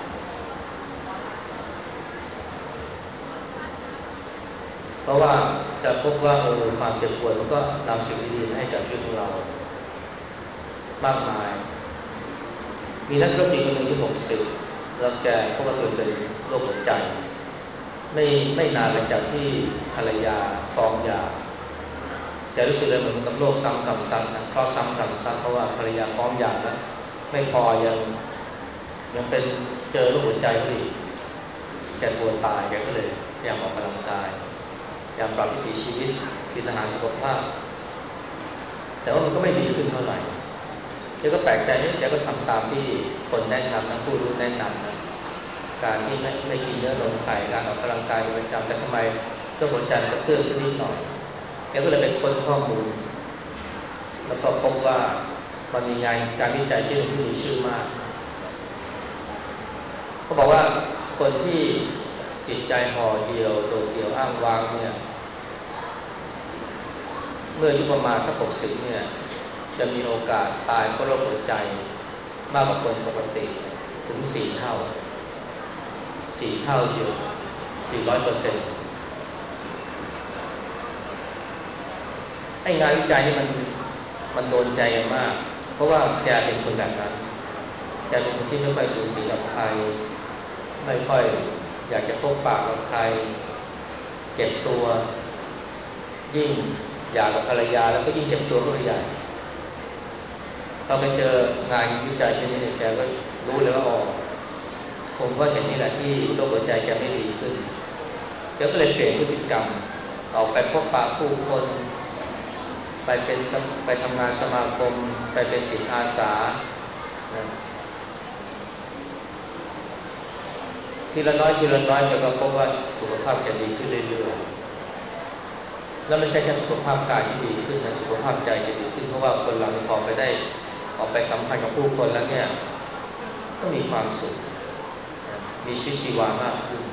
เพราะว่าจะพบว่าเออความเจ็บปวดมันก็นำสิ่งดีๆมาให้กับชีวิตของเรามากมายมีนักธุรกิจคนหนึ่งที่หกสิบแล้วแกพบว่าตัวเป็นโรคหัวใจไม่ไม่นานหลังจากที่ภรรยาฟ้องหย่าแกรู้สึกเลยเหมือนกับโรคซ้ำกรรมซัดนะเพราะซ้ำกรรมซัดเพราะว่าภรรยาฟ้องหย่าแล้วไม่พอยังยังเป็นเจอโรคหัวใจอีกแกกลัวตายแกก็เลยพยายามออกกำลังกายพยายามปรับวิถีชีวิตกินอาหารสุขภาพแต่ว่ามันก็ไม่ดีขึ้นเท่าไหร่แกก็แปลกใจนี่แกก็ทำตามที่คนแนะนำนะผู้รู้แนะนำนะการที่ไม่ไม่กินเนื้อนมไข่การออกกำลังกายเป็นประจำแต่ทำไมโรคหัวใจก็เตื้อนขึ้นนิดหน่อยแกก็เลยไปค้นข้อมูลแล้วก็พบว่ามันมีงานการวิจัยที่มีชื่อมากเขาบอกว่าคนที่จิตใจห่อเหี่ยวโดดเดี่ยวอ้างว้างเนี่ยเมื่ออายุประมาณสักหกสิบเนี่ยจะมีโอกาสตายเพราะโรคหัวใจมากกว่าคนปกติถึงสี่เท่าสี่เท่าเชียวสี่ร้อยเปอร์เซ็นต์ไอ้งานวิจัยนี่มันมันโดนใจมากเพราะว่าแกเป็นคนแบบนั้นแกเป็นคนที่ไม่ค่อยสูงสิงกับใครไม่ค่อยอยากจะพบปะกับใครเก็บตัวยิ่งอยากกับภรรยาแล้วก็ยิ่งเก็บตัวก็ใหญ่พอไปเจองานวิจัยชิ้นนี้แกก็รู้เลยว่าอ๋อผมก็เห็นนี่แหละที่โรคหัวใจแกไม่ดีขึ้นแกก็เลยเปลี่ยนพฤติกรรมออกไปพบปะผู้คนไปเป็นไปทำงานสมาคมไปเป็นจิตอาสานะทีละน้อยทีละน้อยแกก็พบว่าสุขภาพแกดีขึ้นเรื่อยๆแล้วไม่ใช่แค่สุขภาพกายที่ดีขึ้นนะสุขภาพใจจะดีขึ้นเพราะว่าคนเราพอไปได้ออกไปสัมพันธ์กับผู้คนแล้วเนี่ยก็มีความสุขมีชีวิตชีวามากขึ้น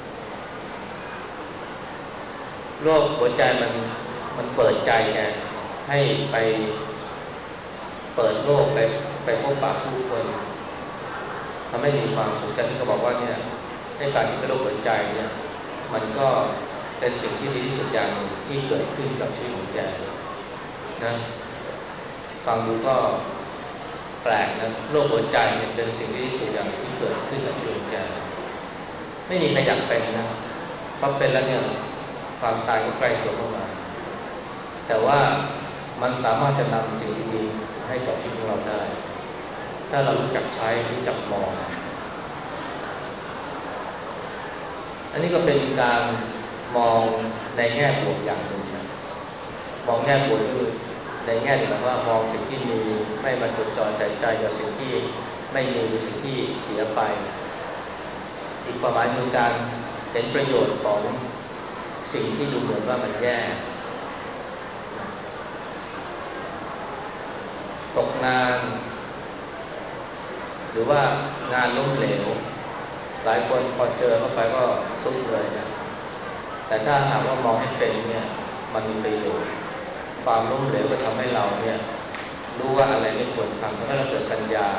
โรคหัวใจมันมันเปิดใจแกให้ไปเปิดโลกไปไปพบปะผู้คนทำให้มีความสุขแต่ที่เขาบอกว่าเนี่ยให้การที่เป็นโรคหัวใจเนี่ยมันก็เป็นสิ่งที่ดีที่สุดอย่างหนึ่งที่เกิดขึ้นกับชีวิตของแกนะฟังดูก็แปลกนะโรคหัวใจเนี่ยเป็นสิ่งที่ดีที่สุดอย่างที่เกิดขึ้นกับชีวิตของแกไม่มีใครอยากเป็นนะเพราะเป็นแล้วเนี่ยความตายก็ใกล้ตัวเข้ามาแต่ว่ามันสามารถจะนำสิ่งที่ดีให้กับชีวิตของเราได้ถ้าเรารู้จักใช้รู้จักมองอันนี้ก็เป็นการมองในแง่บวกอย่างหนึ่งนะมองแง่บวกคือในแง่หนึ่งว่ามองสิ่งที่มีไม่มาจดจ่อใส่ใจกับสิ่งที่ไม่มีหรือสิ่งที่เสียไปอีกประมาณคือการเห็นประโยชน์ของสิ่งที่ดูเหมือนว่ามันแย่ตกงานหรือว่างานล้มเหลวหลายคนพอเจอเข้าไปก็สุดเลยนะแต่ถ้าหากว่ามองให้เป็นเนี่ยมันมีประโยชน์ความล้มเหลวก็ทำให้เราเนี่ยรู้ว่าอะไรไม่ควรทำทำให้เราเกิดปัญญา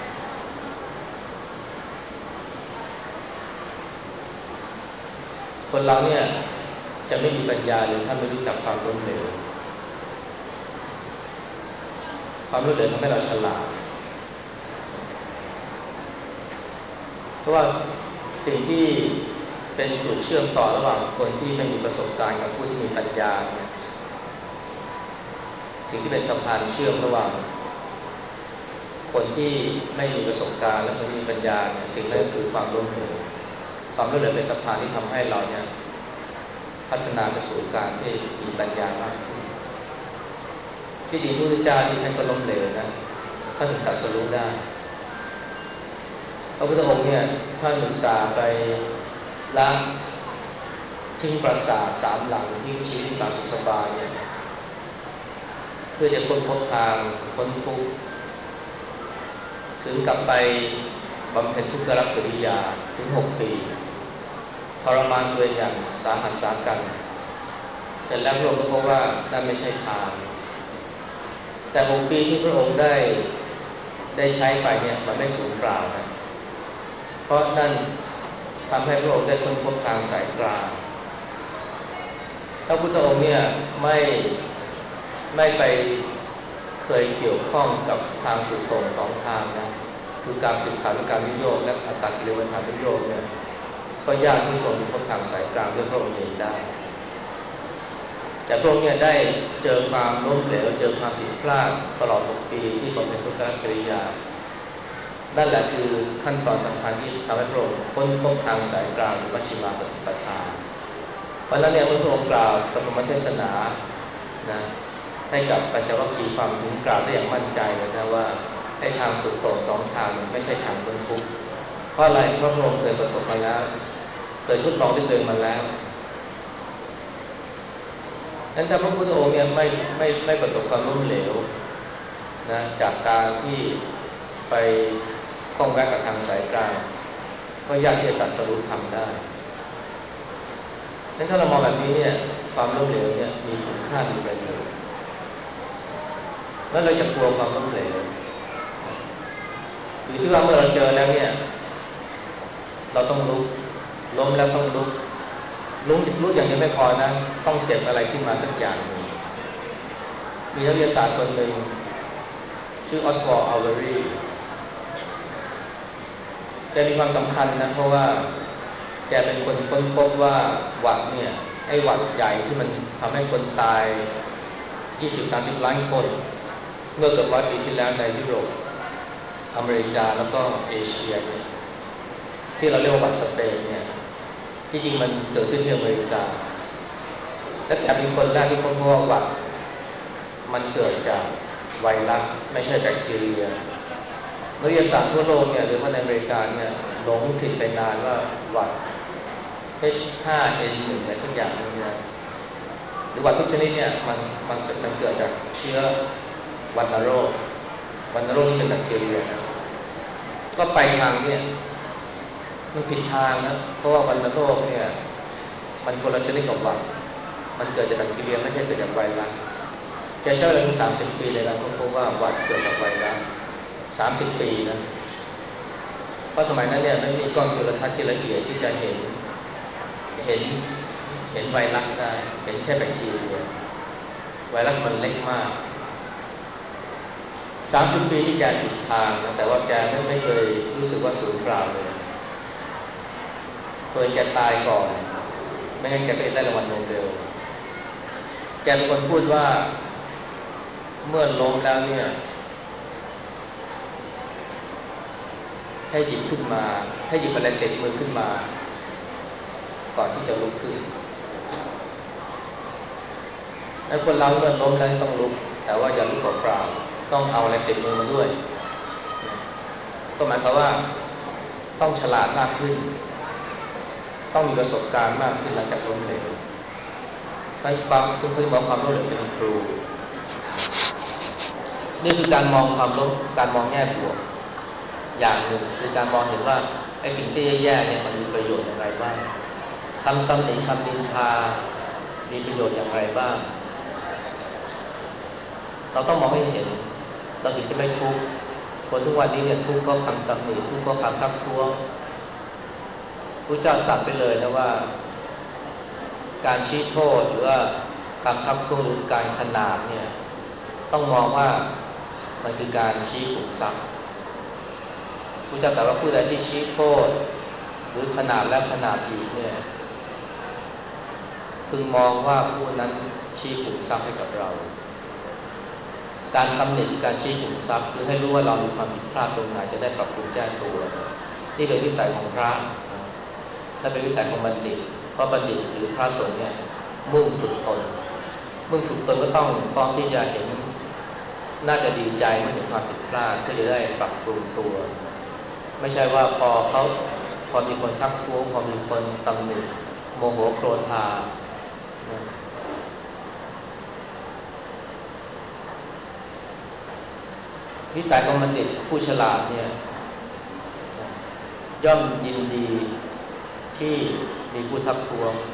คนเราเนี่ยจะไม่มีปัญญาเลยถ้าไม่รู้จักความล้มเหลวความล้มเหลวทำให้เราฉลาดเพราะว่าสิ่งที่เป็นจุดเชื่อมต่อระหว่างคนที่ไม่มีประสบการณ์กับผู้ที่มีปัญญาเนี่ยสิ่งที่เป็นสะพานเชื่อมระหว่างคนที่ไม่มีประสบการณ์และคนที่มีปัญญาเนี่ยสิ่งนั้นคือความล้มเหลวความล้มเหลวเป็นสะพานที่ทำให้เราเนี่ยพัฒนาไปสู่การที่มีปัญญามากขึ้นที่ดีพระพุทธเจ้าที่ท่านก็ล้มเหลวนะท่านถึงตรัสรู้ได้พระพุทธองค์เนี่ยท่านอุตส่าห์ไปละทิ้งปราสาทสามหลังทิ้งชีวิตแบบสุขสบายเนี่ยเพื่อจะค้นพบทางพ้นทุกข์ถึงกลับไปบำเพ็ญทุกขกิริยาถึงหกปีทรมานตัวเองอย่างสาหัสสากันเสร็จแล้วพระองค์ก็พบว่านั่นไม่ใช่ทางแต่หกปีที่พระองค์ได้ได้ใช้ไปเนี่ยมันไม่สูญเปล่านะเพราะนั่นทำให้พระองค์ได้ค้นพบทางสายกลางถ้าพุทธองค์เนี่ยไม่ไม่ไปเคยเกี่ยวข้องกับทางสุดโต่งสองทางนะคือการศึกษาและการวิโยคและอัตตกิเลสวิโยคเนี่ยก็ยากที่พระองค์จะพบทางสายกลางด้วยพระองค์เองได้แต่พระองค์เนี่ยได้เจอความล้มเหลวเจอความผิดพลาดตลอดหกปีที่บำเพ็ญทุกขกิริยานั่นแหละคือขั้นตอนสำคัญที่ทำให้พระองค์ค้นพบทางสายกลางมัชฌิมาปฏิปทาเพราะนั้นเนี่ยเมื่อพระองค์กล่าวปฐมเทศนานะให้กับปัญจวัคคีย์ฟังถึงกล่าวได้อย่างมั่นใจเลยนะว่าให้ทางสุดโต่งสองทางไม่ใช่ทางพ้นทุกข์เพราะอะไรเพราะพระองค์เคยประสบมาแล้วเคยทดลองด้วยตัวเองมาแล้วนั้นถ้าพระพุทธองค์เนี่ยไม่ไม่ไม่ประสบความล้มเหลวนะจากการที่ไปข้องแวะกับทางสายกลางก็ยากที่จะตรัสรู้ธรรมได้งั้นถ้าเรามองแบบนี้เนี่ยความล้มเหลวเนี่ยมีคุณค่ามีประโยชน์แล้วเราจะกลัวความล้มเหลวอยู่ที่ว่าเมื่อเราเจอแล้วเนี่ยเราต้องลุกล้มแล้วต้องลุกลุกลุกอย่างนี้ไม่พอนะต้องเจ็บอะไรขึ้นมาสักอย่างหนึ่งมีนักวิทยาศาสตร์คนหนึ่งชื่อออสวอลด์ อัลเวอรีแกมีความสำคัญนะเพราะว่าแกเป็นคนค้นพบว่าหวัดเนี่ยไอ้หวัดใหญ่ที่มันทำให้คนตาย ยี่สิบถึงสามสิบ ล้านคนเมื่อเกือบร้อยปีที่แล้วในยุโรปอเมริกาแล้วก็เอเชียเนี่ยที่เราเรียกว่าหวัดสเปนเนี่ยที่จริงมันเกิดขึ้นที่อเมริกาและแกเป็นคนแรกที่ค้นพบว่าหวัดมันเกิดจากไวรัสไม่ใช่แบคทีเรียนักวิทยาศาสตร์ทั่วโลกเนี่ยหรือว่าในอเมริกาเนี่ยหลงผิดไปนานว่าหวัด เอช ไฟว์ เอ็น วัน อะไรสักอย่างนึงนะหรือหวัดทุกชนิดเนี่ยมันมันมันเกิดจากเชื้อวัณโรควัณโรคที่เป็นแบคทีเรียนะก็ไปทางเนี่ยมันผิดทางนะเพราะว่าวัณโรคเนี่ยมันคนละชนิดกับหวัดมันเกิดจากแบคทีเรียไม่ใช่เกิดจากไวรัสแกใช้เวลาถึงสามสิบปีในการค้นพบว่าหวัดเกิดจากไวรัสสามสิบปีนะเพราะสมัยนั้นเนี่ยไม่มีกล้องจุลทรรศน์ที่ละเอียดที่จะเห็นเห็นเห็นไวรัสได้เห็นแค่แบคทีเรียไวรัสมันเล็กมากสามสิบปีที่แกผิดทางนะแต่ว่าแกไม่ไม่เคยรู้สึกว่าสูญเปล่าเลยเคยแกตายก่อนไม่งั้นแกก็จะได้รางวัลโนเบลแกเป็นคนพูดว่าเมื่อล้มแล้วเนี่ยให้หยิบขึ้นมาให้หยิบอะไรติดมือขึ้นมาก่อนที่จะลุกขึ้นไอ้คนเราเมื่อล้มแล้วต้องลุกแต่ว่าอย่าลุกเปล่าๆต้องเอาอะไรติดมือมาด้วยก็หมายความว่าต้องฉลาดมากขึ้นต้องมีประสบการณ์มากขึ้นหลังจากล้มเหลวนั่นความคุณเคยมองความล้มเหลวเป็นครูนี่คือการมองความล้มการมองแง่บวกอย่างหนึ่งคือการมองเห็นว่าไอ้สิ่งที่แย่ๆเนี่ยมันมีประโยชน์อย่างไรบ้างคำตำหนิคำนินทามีประโยชน์อย่างไรบ้างเราต้องมองให้เห็นเราถึงจะไม่ทุกข์คนทุกวันนี้เนี่ยทุกข์เพราะคำตำหนิทุกข์เพราะคำทักท้วงพระเจ้าตรัสไปเลยนะว่าการชี้โทษหรือว่าคำทักท้วงหรือการขนานเนี่ยต้องมองว่ามันคือการชี้ขุมทรัพย์พระเจ้าตรัสว่าผู้ใดที่ชี้โทษหรือขนาดแล้วขนาดอีกเนี่ยพึงมองว่าผู้นั้นชี้ขุมทรัพย์ให้กับเราการตำหนิคือการชี้ขุมทรัพย์คือให้รู้ว่าเรามีความผิดพลาดตรงไหนจะได้ปรับปรุงแก้ตัวนี่เป็นวิสัยของพระและเป็นวิสัยของบัณฑิตเพราะบัณฑิตหรือพระสงฆ์เนี่ยมุ่งฝึกตนมุ่งฝึกตนก็ต้องพร้อมที่จะเห็นน่าจะดีใจเมื่อเห็นความผิดพลาดเพื่อจะได้ปรับปรุงตัวไม่ใช่ว่าพอเขาพอมีคนทักท้วงพอมีคนตำหนิโมโหโกรธานิสัยของบัณฑิตผู้ฉลาดเนี่ยย่อมยินดีที่มีผู้ทักท้วง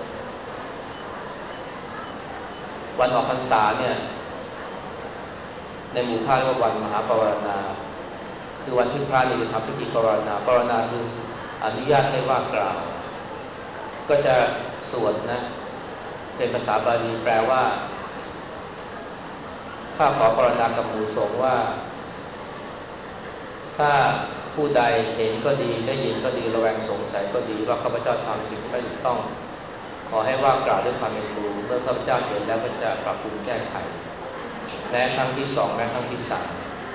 วันออกพรรษาเนี่ยในหมู่พระเรียกว่าวันมหาปวารณาคือวันที่พระนี่จะทำพิธีปวารณาปวารณาคืออนุญาตให้ว่ากล่าวก็จะสวดนะเป็นภาษาบาลีแปลว่าข้าขอปรารณากับหมู่สงฆ์ว่าถ้าผู้ใดเห็นก็ดีได้ยินก็ดีระแวงสงสัยก็ดีว่าข้าพเจ้าทำสิ่งที่ไม่ถูกต้องขอให้ว่ากล่าวด้วยความเป็นรู้เมื่อข้าพเจ้าเห็นแล้วก็จะปรับปรุงแก้ไขแม้ครั้งที่สองแม้ครั้งที่สาม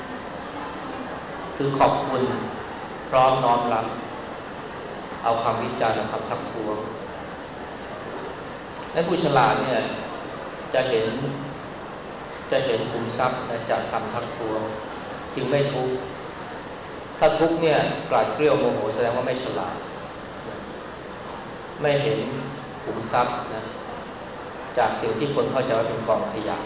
คือขอบคุณพร้อมน้อมรับเอาคำวิจารณ์คำทักท้วงและผู้ฉลาดเนี่ยจะเห็นจะเห็นขุมทรัพย์จากคำทักท้วงจึงไม่ทุกข์ถ้าทุกข์เนี่ยกลาดเกลียวโมโหแสดงว่าไม่ฉลาดไม่เห็นขุมทรัพย์นะจากสิ่งที่คนเข้าใจว่าเป็นกองขยะ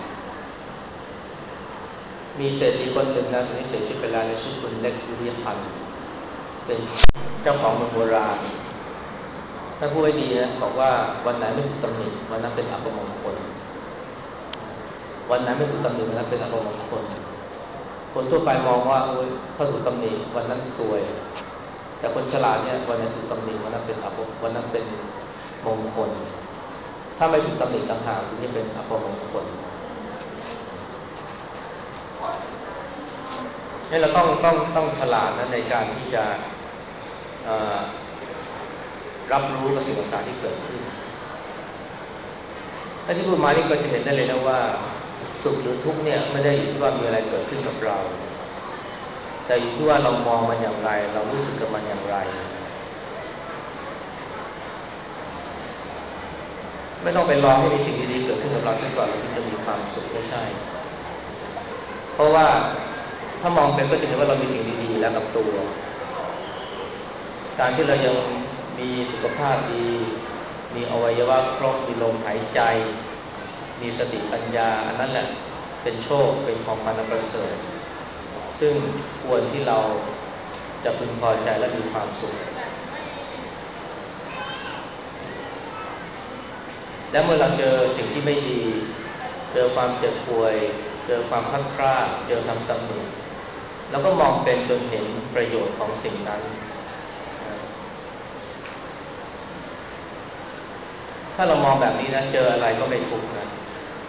มีเศรษฐีคนหนึ่งนะตอนนี้เสียชีวิตไปแล้วในชื่อคุณเล็กอุริยพันธ์เป็นเจ้าของเมืองโบราณถ้าพูดไว้ดีนะบอกว่าวันไหนไม่ถูกตำหนิวันนั้นเป็นอัปมงคลวันนั้นไม่ถูกตำหนิวันนั้นเป็นอัปมงคลคนทั่วไปมองว่าโอ้ยถ้าถูกตำหนิวันนั้นซวยแต่คนฉลาดเนี่ยวันไหนถูกตำหนิวันนั้นเป็นอัปวันนั้นเป็นมงคลถ้าไม่ถูกตำหนิต่างหากสิ่งนี้เป็นอัปมงคลนี่เราต้องต้องต้องฉลาดนะในการที่จะรับรู้กับสิ่งต่างๆที่เกิดขึ้นถ้าที่พูดมานี่ก็จะเห็นได้เลยนะว่าสุขหรือทุกข์เนี่ยไม่ได้อยู่ที่ว่ามีอะไรเกิดขึ้นกับเราแต่อยู่ที่ว่าเรามองมันอย่างไรเรารู้สึกกับมันอย่างไรไม่ต้องไปรอให้มีสิ่งดีๆเกิดขึ้นกับเราซะก่อนเราถึงจะมีความสุขไม่ใช่เพราะว่าถ้ามองไปก็จะเห็นว่าเรามีสิ่งดีๆแล้วกับตัวการที่เรายังมีสุขภาพดีมีอวัยวะครบมีลมหายใจมีสติปัญญาอันนั้นแหละเป็นโชคเป็นของพันประเสริฐซึ่งควรที่เราจะพึงพอใจและมีความสุขและเมื่อเราเจอสิ่งที่ไม่ดีเจอความเจ็บป่วยเจอความพัดพลาดเจอคำตำหนิแล้วก็มองเป็นจนเห็นประโยชน์ของสิ่งนั้นถ้าเรามองแบบนี้นะเจออะไรก็ไม่ทุกข์นะ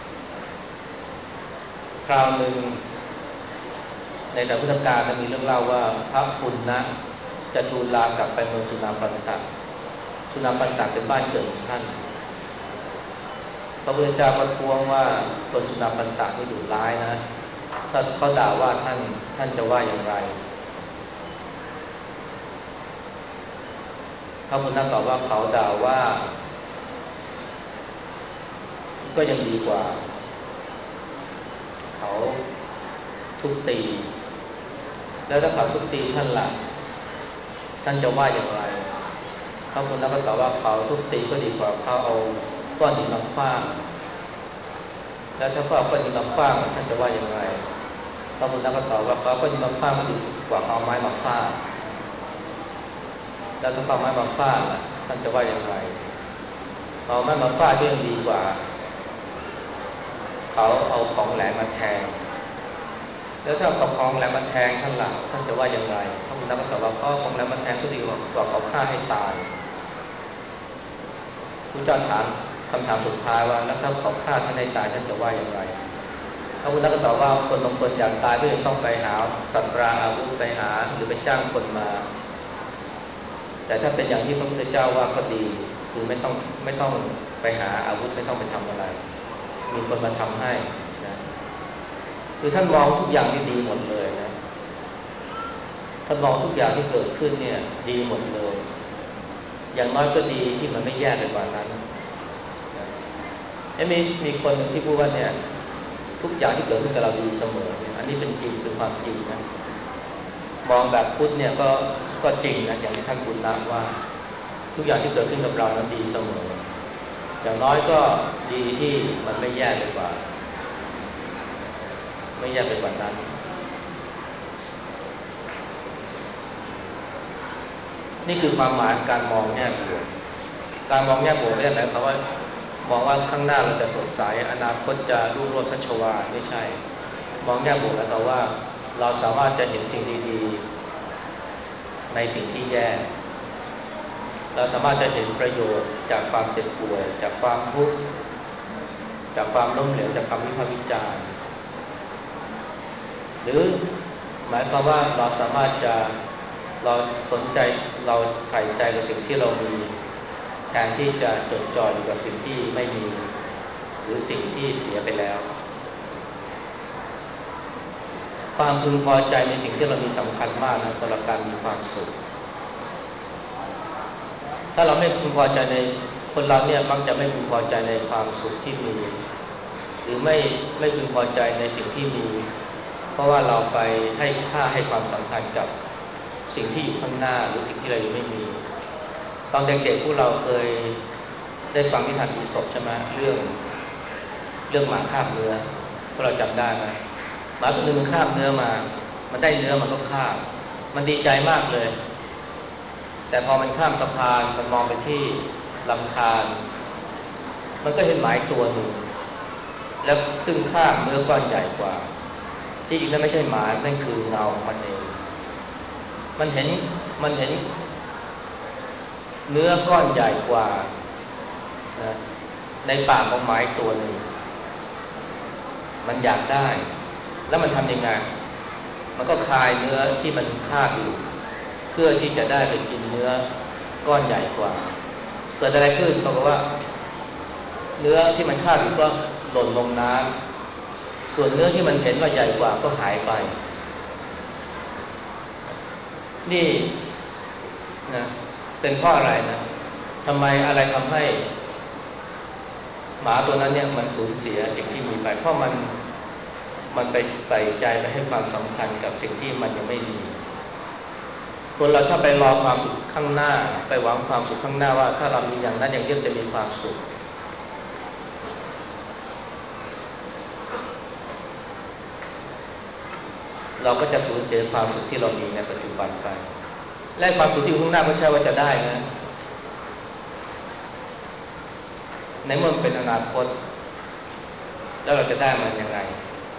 คราวหนึ่งในสมัยพุทธกาลมีเรื่องเล่าว่าพระปุณณะจะทูลลากลับไปเมืองสุนาปันตะสุนาปันตะเป็นบ้านเกิดของท่านพระพุทธเจ้าก็ท้วงว่าคนสุนาปันตะนี่ดุร้ายนะถ้าเขาด่าว่าท่านท่านจะว่าอย่างไรพระพุทธเจ้าตอบว่าเขาด่าว่าก็ยังดีกว่าเขาทุบตีแล้วถ้าเขาทุบตีท่านล่ะท่านจะว่าอย่างไรพระพุทธเจ้าก็ตอบว่าเขาทุบตีก็ดีกว่าเขาเอาก้อนหินมาขว้างแล้วถ้าเขาเอาก้อนหินมาขว้างท่านจะว่าอย่างไรพระพุทธเจ้าก็ตอบว่าเขาก้อนหินมาขว้างก็ดีกว่าเขาเอาไม้มาฟาดแล้วถ้าเขาเอาไม้มาฟาดล่ะท่านจะว่าอย่างไรเอาไม้มาฟาดก็ยังดีกว่าเขาเอาของแหลมมาแทงแล้วถ้าเอาของแหลมมาแทงท่านหลังท่านจะว่าอย่างไรพระพุทธเจ้าก็ตอบว่าเอาของแหลมมาแทงก็ดีกว่าเขาฆ่าให้ตายพระเจ้าถามคำถามสุดท้ายว่าแล้วถ้าเขาฆ่าท่านให้ตายท่านจะว่าอย่างไรพระพุทธเจ้าก็ตอบว่าคนบางคนอยากตายก็ยังต้องไปหาสัตราอาวุธไปหาหรือไปจ้างคนมาแต่ถ้าเป็นอย่างที่พระพุทธเจ้าว่าก็ดีคือไม่ต้องไม่ต้องไปหาอาวุธไม่ต้องไปทำอะไรมีคนมาทำให้นะคือท่านมองทุกอย่างที่ดีหมดเลยนะท่านมองทุกอย่างที่เกิดขึ้นเนี่ยดีหมดเลยอย่างน้อยก็ดีที่มันไม่แย่ไปกว่านั้นนะมีมีคนที่พูดว่าเนี่ยทุกอย่างที่เกิดขึ้นกับเราดีเสมอเนี่ยอันนี้เป็นจริงเป็นความจริงนะมองแบบพุทธเนี่ยก็ก็จริงนะอย่างที่ท่านปุณณะว่าทุกอย่างที่เกิดขึ้นกับเรานั้นดีเสมออย่างน้อยก็ดีที่มันไม่แย่ไปกว่าไม่แย่ไปกว่านั้นนี่คือความหมายการมองแง่บวกการมองแง่บวกไม่ใช่หมายความว่ามองว่าข้างหน้าเราจะสดใสอนาคตจะรุ่งโรจน์ชัชวาลไม่ใช่มองแง่บวกหมายความว่าเราสามารถจะเห็นสิ่งดีๆในสิ่งที่แย่เราสามารถจะเห็นประโยชน์จากความเจ็บป่วยจากความทุกข์จากความล้มเหลวจากคำวิพากษ์วิจารณ์หรือหมายความว่าเราสามารถจะเราสนใจเราใส่ใจกับสิ่งที่เรามีแทนที่จะจดจ่ออยู่กับสิ่งที่ไม่มีหรือสิ่งที่เสียไปแล้วความพึงพอใจในสิ่งที่เรามีสำคัญมากนะสำหรับการมีความสุขถ้าเราไม่พึงพอใจในคนเราเนี่ยมักจะไม่พึงพอใจในความสุขที่มีหรือไม่ไม่พึงพอใจในสิ่งที่มีเพราะว่าเราไปให้ค่าให้ความสำคัญกับสิ่งที่อยู่ข้างหน้าหรือสิ่งที่เรายังไม่มีตอนเด็กๆพวกเราเคยได้ฟังนิทานอีสปใช่ไหมเรื่องเรื่องหมาคาบเนื้อพวกเราจำได้ไหมหมาตัวนึงมันคาบเนื้อมามันได้เนื้อมันก็คาบมันดีใจมากเลยแต่พอมันข้ามสะพานมันมองไปที่ลำธารมันก็เห็นหมาตัวหนึ่งแล้วซึ่งคาบเนื้อก้อนใหญ่กว่าที่จริงนั้นไม่ใช่หมานั่นคือเงาของมันเองมันเห็นมันเห็นเนื้อก้อนใหญ่กว่านะในปากของหมาตัวหนึ่งมันอยากได้แล้วมันทำยังไงมันก็คายเนื้อที่มันคาบอยู่เพื่อที่จะได้ไปกินเนื้อก้อนใหญ่กว่าเกิดอะไรขึ้นปรากฏว่าเนื้อที่มันคาบอยู่ก็หล่นลงน้ำส่วนเนื้อที่มันเห็นว่าใหญ่กว่าก็หายไปนี่นะเป็นเพราะอะไรนะทำไมอะไรทำให้หมาตัวนั้นเนี่ยมันสูญเสียสิ่งที่มีไปเพราะมันมันไปใส่ใจไปให้ความสำคัญกับสิ่งที่มันยังไม่มีคนเราถ้าไปรอความสุขข้างหน้าไปหวังความสุขข้างหน้าว่าถ้าเรามีอย่างนั้นอย่างนี้จะมีความสุขเราก็จะสูญเสียความสุขที่เรามีในปัจจุบันไปและความสุขที่อยู่ข้างหน้าก็ใช่ว่าจะได้นะในเมื่อมันเป็นอนาคตแล้วเราจะได้มันยังไง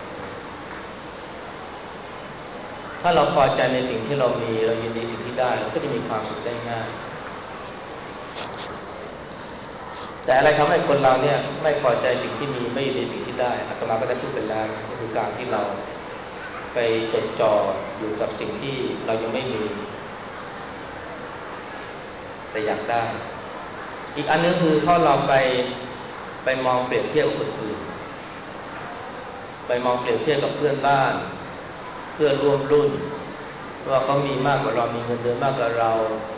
ถ้าเราพอใจในสิ่งที่เรามีเรายินดีสิ่งที่ได้เราก็จะมีความสุขได้ง่ายแต่อะไรทำให้คนเราเนี่ยไม่พอใจสิ่งที่มีไม่ยินดีสิ่งที่ได้อาตมาก็ได้พูดไปแล้วก็คือการที่เราไปจดจ่ออยู่กับสิ่งที่เรายังไม่มีแต่อยากได้อีกอันนึงคือเพราะเราไปไปมองเปรียบเทียบกับคนอื่นไปมองเปรียบเทียบกับเพื่อนบ้านเพื่อนร่วมรุ่นว่าเขามีมากกว่าเรามีเงินเดือนมากกว่าเรา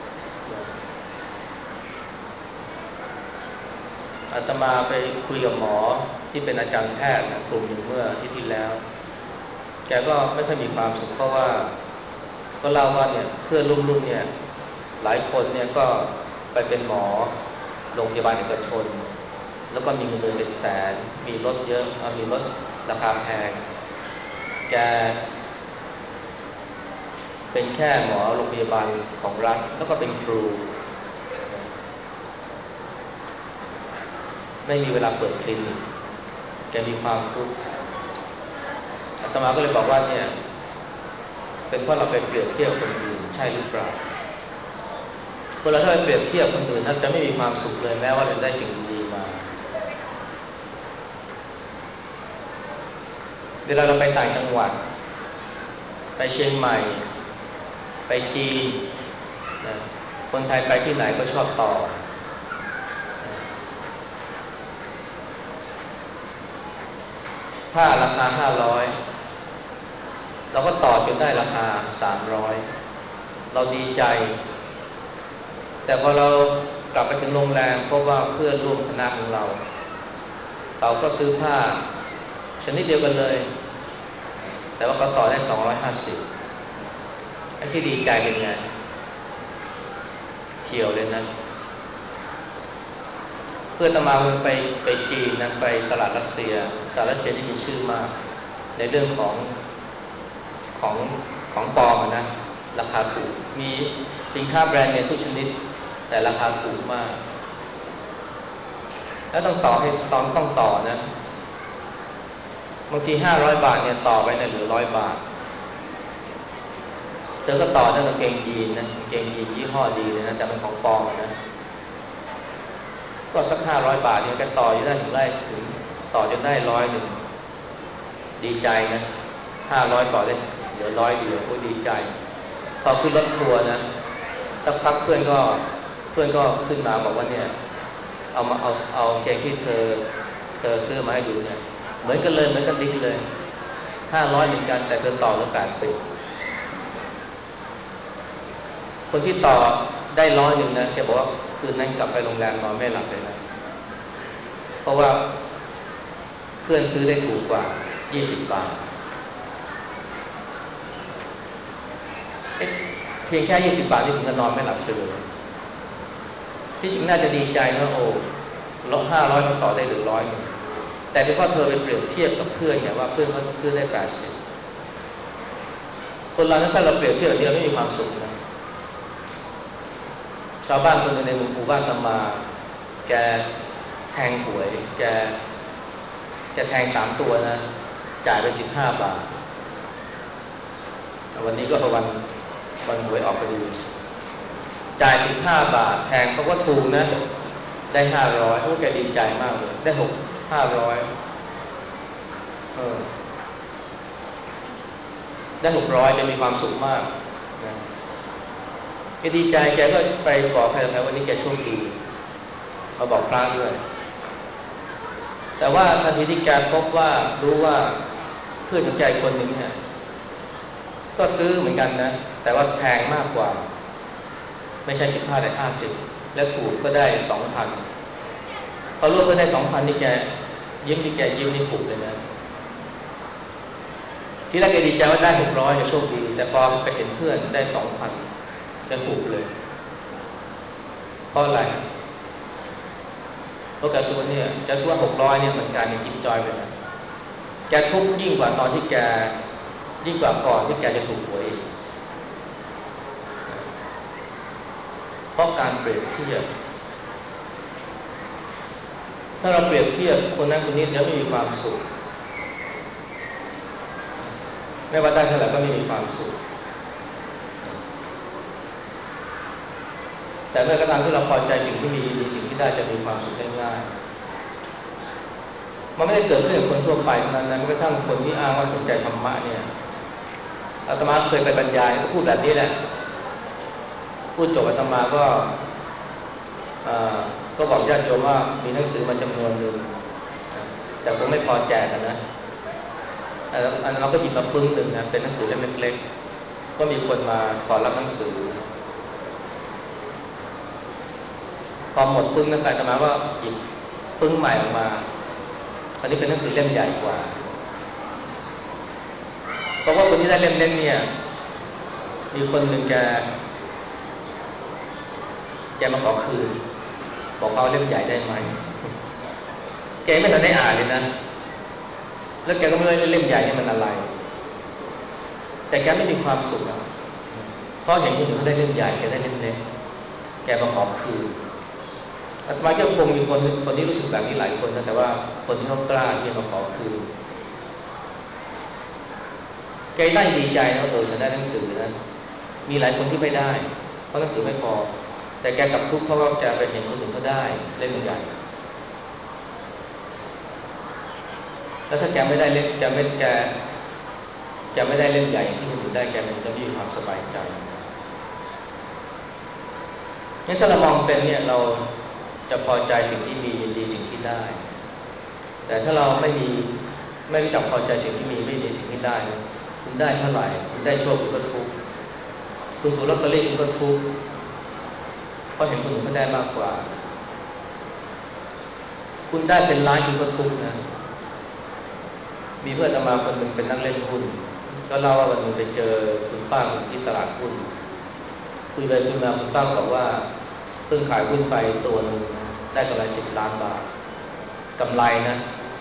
อาตมาไปคุยกับหมอที่เป็นอาจารย์แพทย์กลุ่มหนึ่งเมื่ออาทิตย์ที่แล้วแกก็ไม่ค่อยมีความสุขเพราะว่าก็เล่าว่าเนี่ยเพื่อนร่วมรุ่นเนี่ยหลายคนเนี่ยก็ไปเป็นหมอโรงพยาบาลเอกชนแล้วก็มีเงินเดือนเป็นแสนมีรถเยอะมีรถราคาแพงแกเป็นแค่หมอโรงพยาบาลของรัฐแล้วก็เป็นครูไม่มีเวลาเปิดคลินิกแกมีความทุกข์อาตมาก็เลยบอกว่าเนี่ยเป็นเพราะเราไปเปรียบเทียบคนอื่นใช่หรือเปล่าคนเราถ้าไปเปรียบเทียบคนอื่นนั้นจะไม่มีความสุขเลยแม้ว่าจะได้สิ่งดีๆมาเวลาเราไปต่างจังหวัดไปเชียงใหม่ไปจีนนะคนไทยไปที่ไหนก็ชอบต่อผ้าราคาห้าร้อยเราก็ต่อจนได้ราคาสามร้อยเราดีใจแต่พอเรากลับไปถึงโรงแรมพบว่าเพื่อนร่วมคณะของเราเขาก็ซื้อผ้าชนิดเดียวกันเลยแต่ว่าเขาต่อได้สองร้อยห้าสิบไอ้ที่ดีใจเป็นไงเขียวเลยนะพื่อนอาตมาไปไปจีนนะไปตลาดรัสเซียตลาดรัสเซียที่มีชื่อมากในเรื่องของของของปลอมนะราคาถูกมีสินค้าแบรนด์เนมทุกชนิดแต่ราคาถูกมากแล้วต้องต่อให้ต้องต้องต่อนะบางทีห้าร้อยบาทเนี่ยต่อไปเนี่ยเหลือร้อยบาทเธอก็ต่อได้กางเกงยีนนะกางเกงยีนยี่ห้อดีเลยนะแต่เป็นของปลอมนะก็สักห้าร้อยบาทเนี่ยแกต่ออยู่ได้ถึงได้ถึงต่อจนได้ร้อยหนึ่งดีใจนะห้าร้อยต่อได้เหลือร้อยเดียวก็ดีใจพอขึ้นรถทัวร์นะสักพักเพื่อนก็เพื่อนก็ขึ้นมาบอกว่าเนี่ยเอามาเอาเอาเกงที่เธอเธอซื้อมาให้ดูเนี่ยเหมือนกันเลยเหมือนกันดิ๊กเลยห้าร้อยเหมือนกันแต่เธอต่อแล้วแปดสิบคนที่ต่อได้ร้อยหนึ่งนะแกบอกว่าคืนนั้นกลับไปโรงแรมนอนไม่หลับเลยนะเพราะว่าเพื่อนซื้อได้ถูกกว่ายี่สิบบาทเพียงแค่ยี่สิบบาทนี่ถึงจะนอนไม่หลับเฉยเลยที่จริงน่าจะดีใจนะโอ้ลดห้าร้อยมันต่อได้หรือร้อยแต่เป็นเพราะเธอไปเปรียบเทียบกับเพื่อนไงว่าเพื่อนเขาซื้อได้แปดสิบคนเราถ้าเราเปรียบเทียบแบบนี้เราไม่มีความสุขนะชาวบ้านคนหนึ่งในหมู่บ้านตามาแกแทงหวยแกแกแทงสามตัวนะจ่ายไปสิบห้าบาทวันนี้ก็วันวันหวยออกพอดีจ่ายสิบห้าบาทแทงเขาก็ถูกนะได้ห้าร้อยโอ้แกดีใจมากเลยได้หกห้าร้อยเออได้หกร้อยจะมีความสุขมากนะแกดีใจแกก็ไปบอกใครๆวันนี้แกโชคดีมาบอกพระด้วยแต่ว่าทันทีที่แกพบว่ารู้ว่าเพื่อนของแกคนหนึ่งเนี่ยก็ซื้อเหมือนกันนะแต่ว่าแพงมากกว่าไม่ใช่สิบห้าแต่ห้าสิบแล้วถูกก็ได้สองพันพอรู้ว่าได้สองพันนี่แกยิ้มที่แกยิ้มนี่ผูกเลยนะที่แรกแกดีใจว่าได้หกร้อยจะโชคดีแต่พอไปเห็นเพื่อนได้สองพันจะผูกเลยเพราะอะไรเพราะแกสู้เนี่ยแกสู้ว่าหกร้อยเนี่ยเหมือนกันเนี่ยจิตจอยไปนะแกทุกข์ยิ่งกว่าตอนที่แกยิ่งกว่าก่อนที่แกจะถูกหวยเพราะการเปรียบเทียบถ้าเราเปรียบเทียบคนนั้นคนนี้จะไม่มีความสุขไม่ว่าได้เท่าไหร่ก็ไม่มีความสุขแต่เมื่อกระทั่งที่เราพอใจสิ่งที่มีมีสิ่งที่ได้จะมีความสุขได้ง่ายมันไม่ได้เกิดขึ้นกับคนทั่วไปเท่านั้นนะแม้กระทั่งคนที่อ้างว่าสนใจธรรมะเนี่ยอาตมาเคยไปบรรยายก็พูดแบบนี้แหละพูดจบอาตมาก็ก็บอกญาติโยมว่ามีหนังสือมาจำนวนหนึ่งแต่ผมไม่พอแจกกันนะอันนั้นเราก็หยิบมาปึ้งหนึ่งนะเป็นหนังสือเล่มเล็กๆก็มีคนมาขอรับหนังสือพอหมดปึ้งนั้นไปอาตมาก็หยิบปึ้งใหม่ออกมาอันนี้เป็นหนังสือเล่มใหญ่กว่าเพราะว่าคนที่ได้เล่มเล็กเนี่ยมีคนหนึ่งแกแกมาขอคืนบอกเอาเล่มใหญ่ได้ไหมแกไม่ทันได้อ่านเลยนะแล้วแกก็ไม่รู้เล่มใหญ่นี่มันอะไรแต่แกไม่มีความสุขเพราะเห็นคนอื่นเขาได้เล่มใหญ่แกได้เล่มเล็กแกมาขอคืนอาตมาก็คงมีคนคนที่รู้สึกแบบนี้หลายคนนะแต่ว่าคนที่เขากล้าที่จะมาขอคืนแกได้ดีใจนะเออฉันได้หนังสือนะมีหลายคนที่ไม่ได้เพราะหนังสือไม่พอแต่แกกลับทุกข์เพราะว่าแกไปเห็นคนอื่นเขาได้เล่มใหญ่แล้วถ้าแกไม่ได้เล่มแกไม่แกแกไม่ได้เล่มใหญ่ที่คนอื่นได้แกมันจะไม่มีความสบายใจงั้นถ้าเรามองเป็นเนี่ยเราจะพอใจสิ่งที่มียินดีสิ่งที่ได้แต่ถ้าเราไม่มีไม่รู้จักพอใจสิ่งที่มีไม่ดีสิ่งที่ได้คุณได้เท่าไหร่คุณได้โชคคุณก็ทุกข์คุณถูกลอตเตอรี่คุณก็ทุกข์เพราะเห็นคนอื่นเขาได้มากกว่าคุณได้เป็นล้านคุณก็ทุกข์นะมีเพื่อนอาตมาคนหนึ่งเป็นนักเล่นหุ้นก็เล่าว่าวันนึงไปเจอคุณป้าคนที่ตลาดหุ้นคุยไปคุยมาคุณป้าบอกว่าเพิ่งขายหุ้นไปตัวนึงได้กำไรสิบล้านบาทกำไรนะ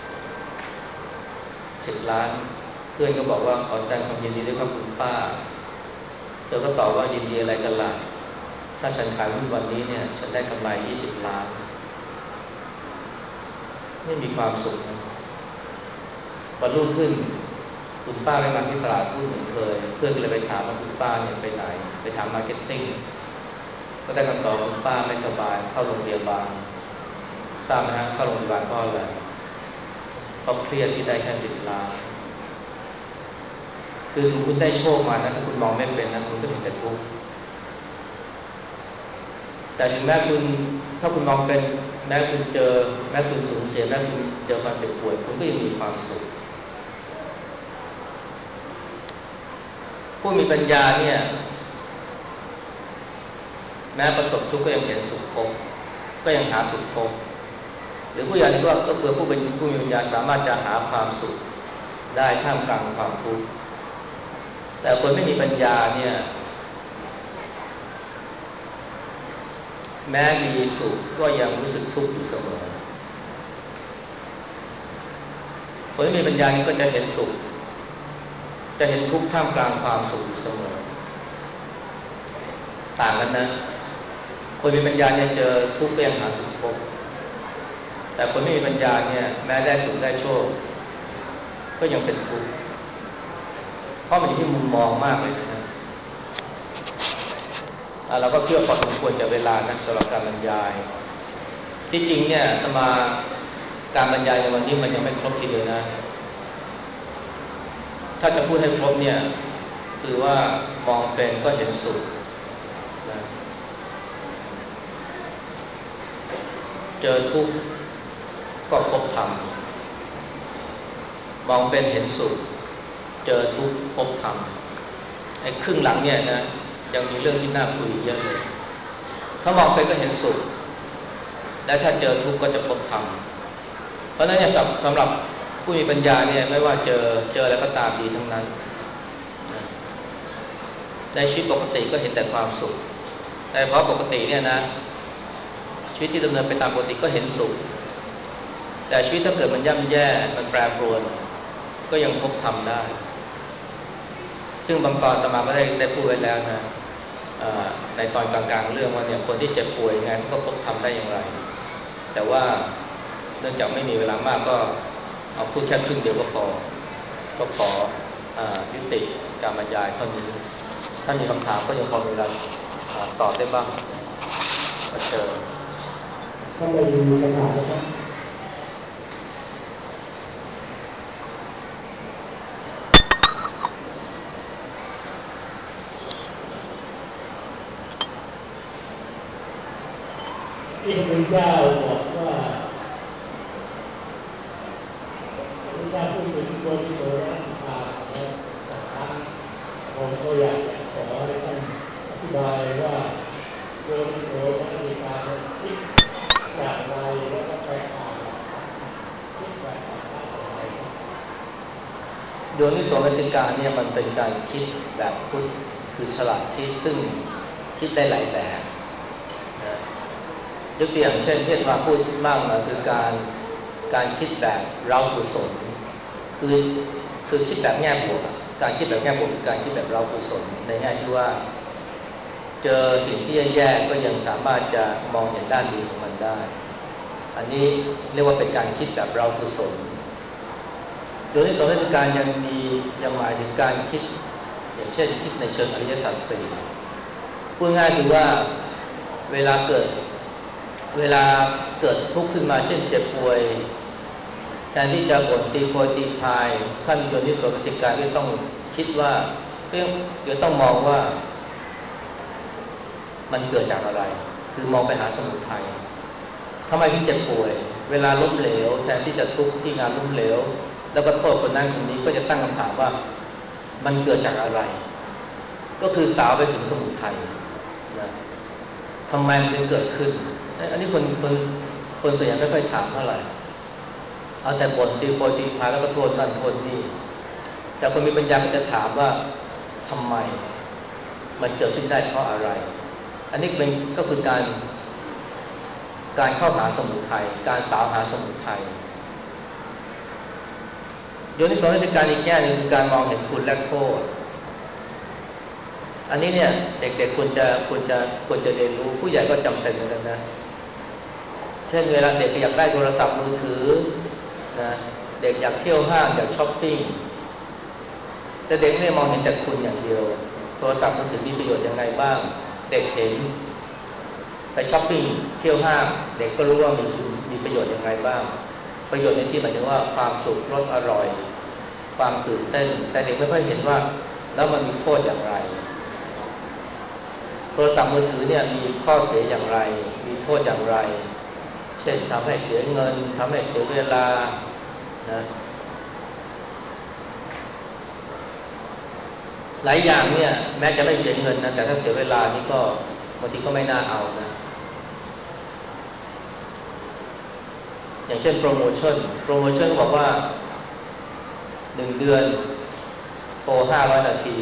สิบล้านเพื่อนก็บอกว่าขอแสดงความยินดีด้วยครับคุณป้าเธอก็ตอบว่ายินดีอะไรกันล่ะถ้าฉันขายหุ้นวันนี้เนี่ยฉันได้กำไรยี่สิบล้านไม่มีความสุขนะวันรุ่งขึ้นคุณป้าไปมาที่ตลาดหุ้นเหมือนเคยเพื่อนก็เลยไปถามว่าคุณป้าเนี่ยไปไหนไปถามมาร์เก็ตติ้งก็ได้คำตอบคุณป้าไม่สบายเข้าโรงพยาบาลทราบไหมฮะเข้าโรงพยาบาลเพราะอะไรเพราะเครียดที่ได้แค่สิบล้านคือถึงคุณได้โชคมานะถ้าคุณมองไม่เป็นนะคุณก็เห็นแต่ทุกข์แต่ถึงแม้คุณถ้าคุณมองเป็นแม้คุณเจอแม้คุณสูญเสียแม้คุณเจอความเจ็บป่วยคุณก็ยังมีความสุขผู้มีปัญญาเนี่ยแม้ประสบทุกข์ก็ยังเห็นสุขพบก็ยังหาสุขพบหรือผู้ใหญ่ที่ว่าก็คือผู้เป็นผู้มีปัญญาสามารถจะหาความสุขได้ท่ามกลางความทุกข์แต่คนไม่มีปัญญาเนี่ยแม้มีสุขก็ยังรู้สึกทุกข์อยู่เสมอคนที่มีปัญญานี่ก็จะเห็นสุขจะเห็นทุกข์ท่ามกลางความสุขอยู่เสมอต่างกันนะคนมีปัญญาเนี่ยเจอทุกข์ก็ยังหาสุขพบแต่คนไม่มีปัญญาเนี่ยแม้ได้สุขได้โชคก็ยังเป็นทุกข์เพราะมันอยู่ที่มุมมองมากเลยนะเราก็เชื่อพอสมควรจะเวลานะสำหรับการบรรยายที่จริงเนี่ยมาการบรรยายในวันนี้มันยังไม่ครบทีเดียวนะถ้าจะพูดให้ครบเนี่ยคือว่ามองเป็นก็เห็นสุขนะเจอทุกข์ก็พบธรรมมองเป็นเห็นสุขเจอทุกข์พบธรรมไอ้ครึ่งหลังเนี่ยนะยังมีเรื่องที่น่าคุยเยอะเลยถ้ามองเป็นก็เห็นสุขและถ้าเจอทุกข์ก็จะพบธรรมเพราะฉะนั้นเนี่ยสำหรับผู้มีปัญญาเนี่ยไม่ว่าเจอเจออะไรก็ตามดีทั้งนั้นในชีวิตปกติก็เห็นแต่ความสุขแต่เพราะปกติเนี่ยนะชีวิตที่ดำเนินไปตามปกติก็เห็นสุขแต่ชีวิตถ้าเกิดมันย่ำแย่มันแปรปรวนก็ยังพบธรรมได้ซึ่งบางตอนอาตมาก็ได้ได้พูดไว้แล้วนะในตอนกลางๆเรื่องว่าเนี่ยคนที่เจ็บป่วยไงก็พบธรรมได้อย่างไรแต่ว่าเนื่องจากไม่มีเวลามากก็เอาพูดแค่ครึ่งเดียวก็พอก็ขอยุติการบรรยายเท่านี้ถ้ามีคำถามก็ยังพอมีเวลาตอบได้บ้างก็เชิญถ้าไม่มีคำถามนะครับที่พระพุทธเจ้าบอกว่าพระพุทธเจ้าพูดถึงโยนิโสมนสิการแล้วบางครั้งผมก็อยากจะขอให้ท่านอธิบายว่าโยนิโสมนสิการคิดอย่างไรแล้วก็แตกต่างจากคิดแบบต่างๆอย่างไรครับโยนิโสมนสิการเนี่ยมันเป็นการคิดแบบพุทธคือฉลาดคิดซึ่งคิดได้หลายแบบนะยกตัวอย่างเช่นที่มาพูดมากหน่อยคือการการคิดแบบเรากุศลคือคือคิดแบบแง่บวกการคิดแบบแง่บวกคือการคิดแบบเรากุศลในแง่ที่ว่าเจอสิ่งที่แย่ๆก็ยังสามารถจะมองเห็นด้านดีของมันได้อันนี้เรียกว่าเป็นการคิดแบบเรากุศลโดยที่สองคือการยังมียังหมายถึงการคิดอย่างเช่นคิดในเชิงอริยสัจสี่พูดง่ายคือว่าเวลาเกิดเวลาเกิดทุกข์ขึ้นมาเช่นเจ็บป่วยแทนที่จะบ่นตีโพยตีพายท่านโยนิโสมนสิการก็ต้องคิดว่าเดี๋ยวต้องมองว่ามันเกิดจากอะไรคือมองไปหาสมุทัยทำไมถึงเจ็บป่วยเวลาล้มเหลวแทนที่จะทุกข์ที่งานล้มเหลวแล้วก็โทษคนนั้นคนนี้ก็จะตั้งคำถามว่ามันเกิดจากอะไรก็คือสาวไปถึงสมุทัยนะทำไมมันถึงเกิดขึ้นอันนี้คนคนคนส่วนใหญ่ไม่ค่อยถามเท่าไหร่เอาแต่บ่นตีโพยตีพายแล้วก็โทษนั่นโทษนี่แต่คนมีปัญญาก็จะถามว่าทำไมมันเกิดขึ้นได้เพราะอะไรอันนี้เป็นก็คือการการเข้าหาสมุทัยการสาวหาสมุทัยโยนิโสมนสิการอีกแง่หนึ่งคือการมองเห็นคุณและโทษอันนี้เนี่ยเด็กๆควรจะควรจะควรจะเรียนรู้ผู้ใหญ่ก็จำเป็นเหมือนกันนะเช่นเวลาเด็กอยากได้โทรศัพท์มือถือนะเด็กอยากเที่ยวห้างอยากช้อปปิ้งแต่เด็กไม่มองเห็นแต่คุณอย่างเดียวโทรศัพท์มือถือมีประโยชน์ยังไงบ้างเด็กเห็นไปช้อปปิ้งเที่ยวห้างเด็กก็รู้ว่ามีมีประโยชน์ยังไงบ้างประโยชน์ในที่หมายถึงว่าความสุขรสอร่อยความตื่นเต้นแต่เด็กไม่ค่อยเห็นว่าแล้วมันมีโทษอย่างไรโทรศัพท์มือถือเนี่ยมีข้อเสียอย่างไรมีโทษอย่างไรเช่นทำให้เสียเงินทำให้เสียเวลานะหลายอย่างเนี่ยแม้จะไม่เสียเงินนะแต่ถ้าเสียเวลานี่ก็บางทีก็ไม่น่าเอานะอย่างเช่นโปรโมชั่นโปรโมชั่นบอกว่าหนึ่งเดือนโทรห้าร้อยนาที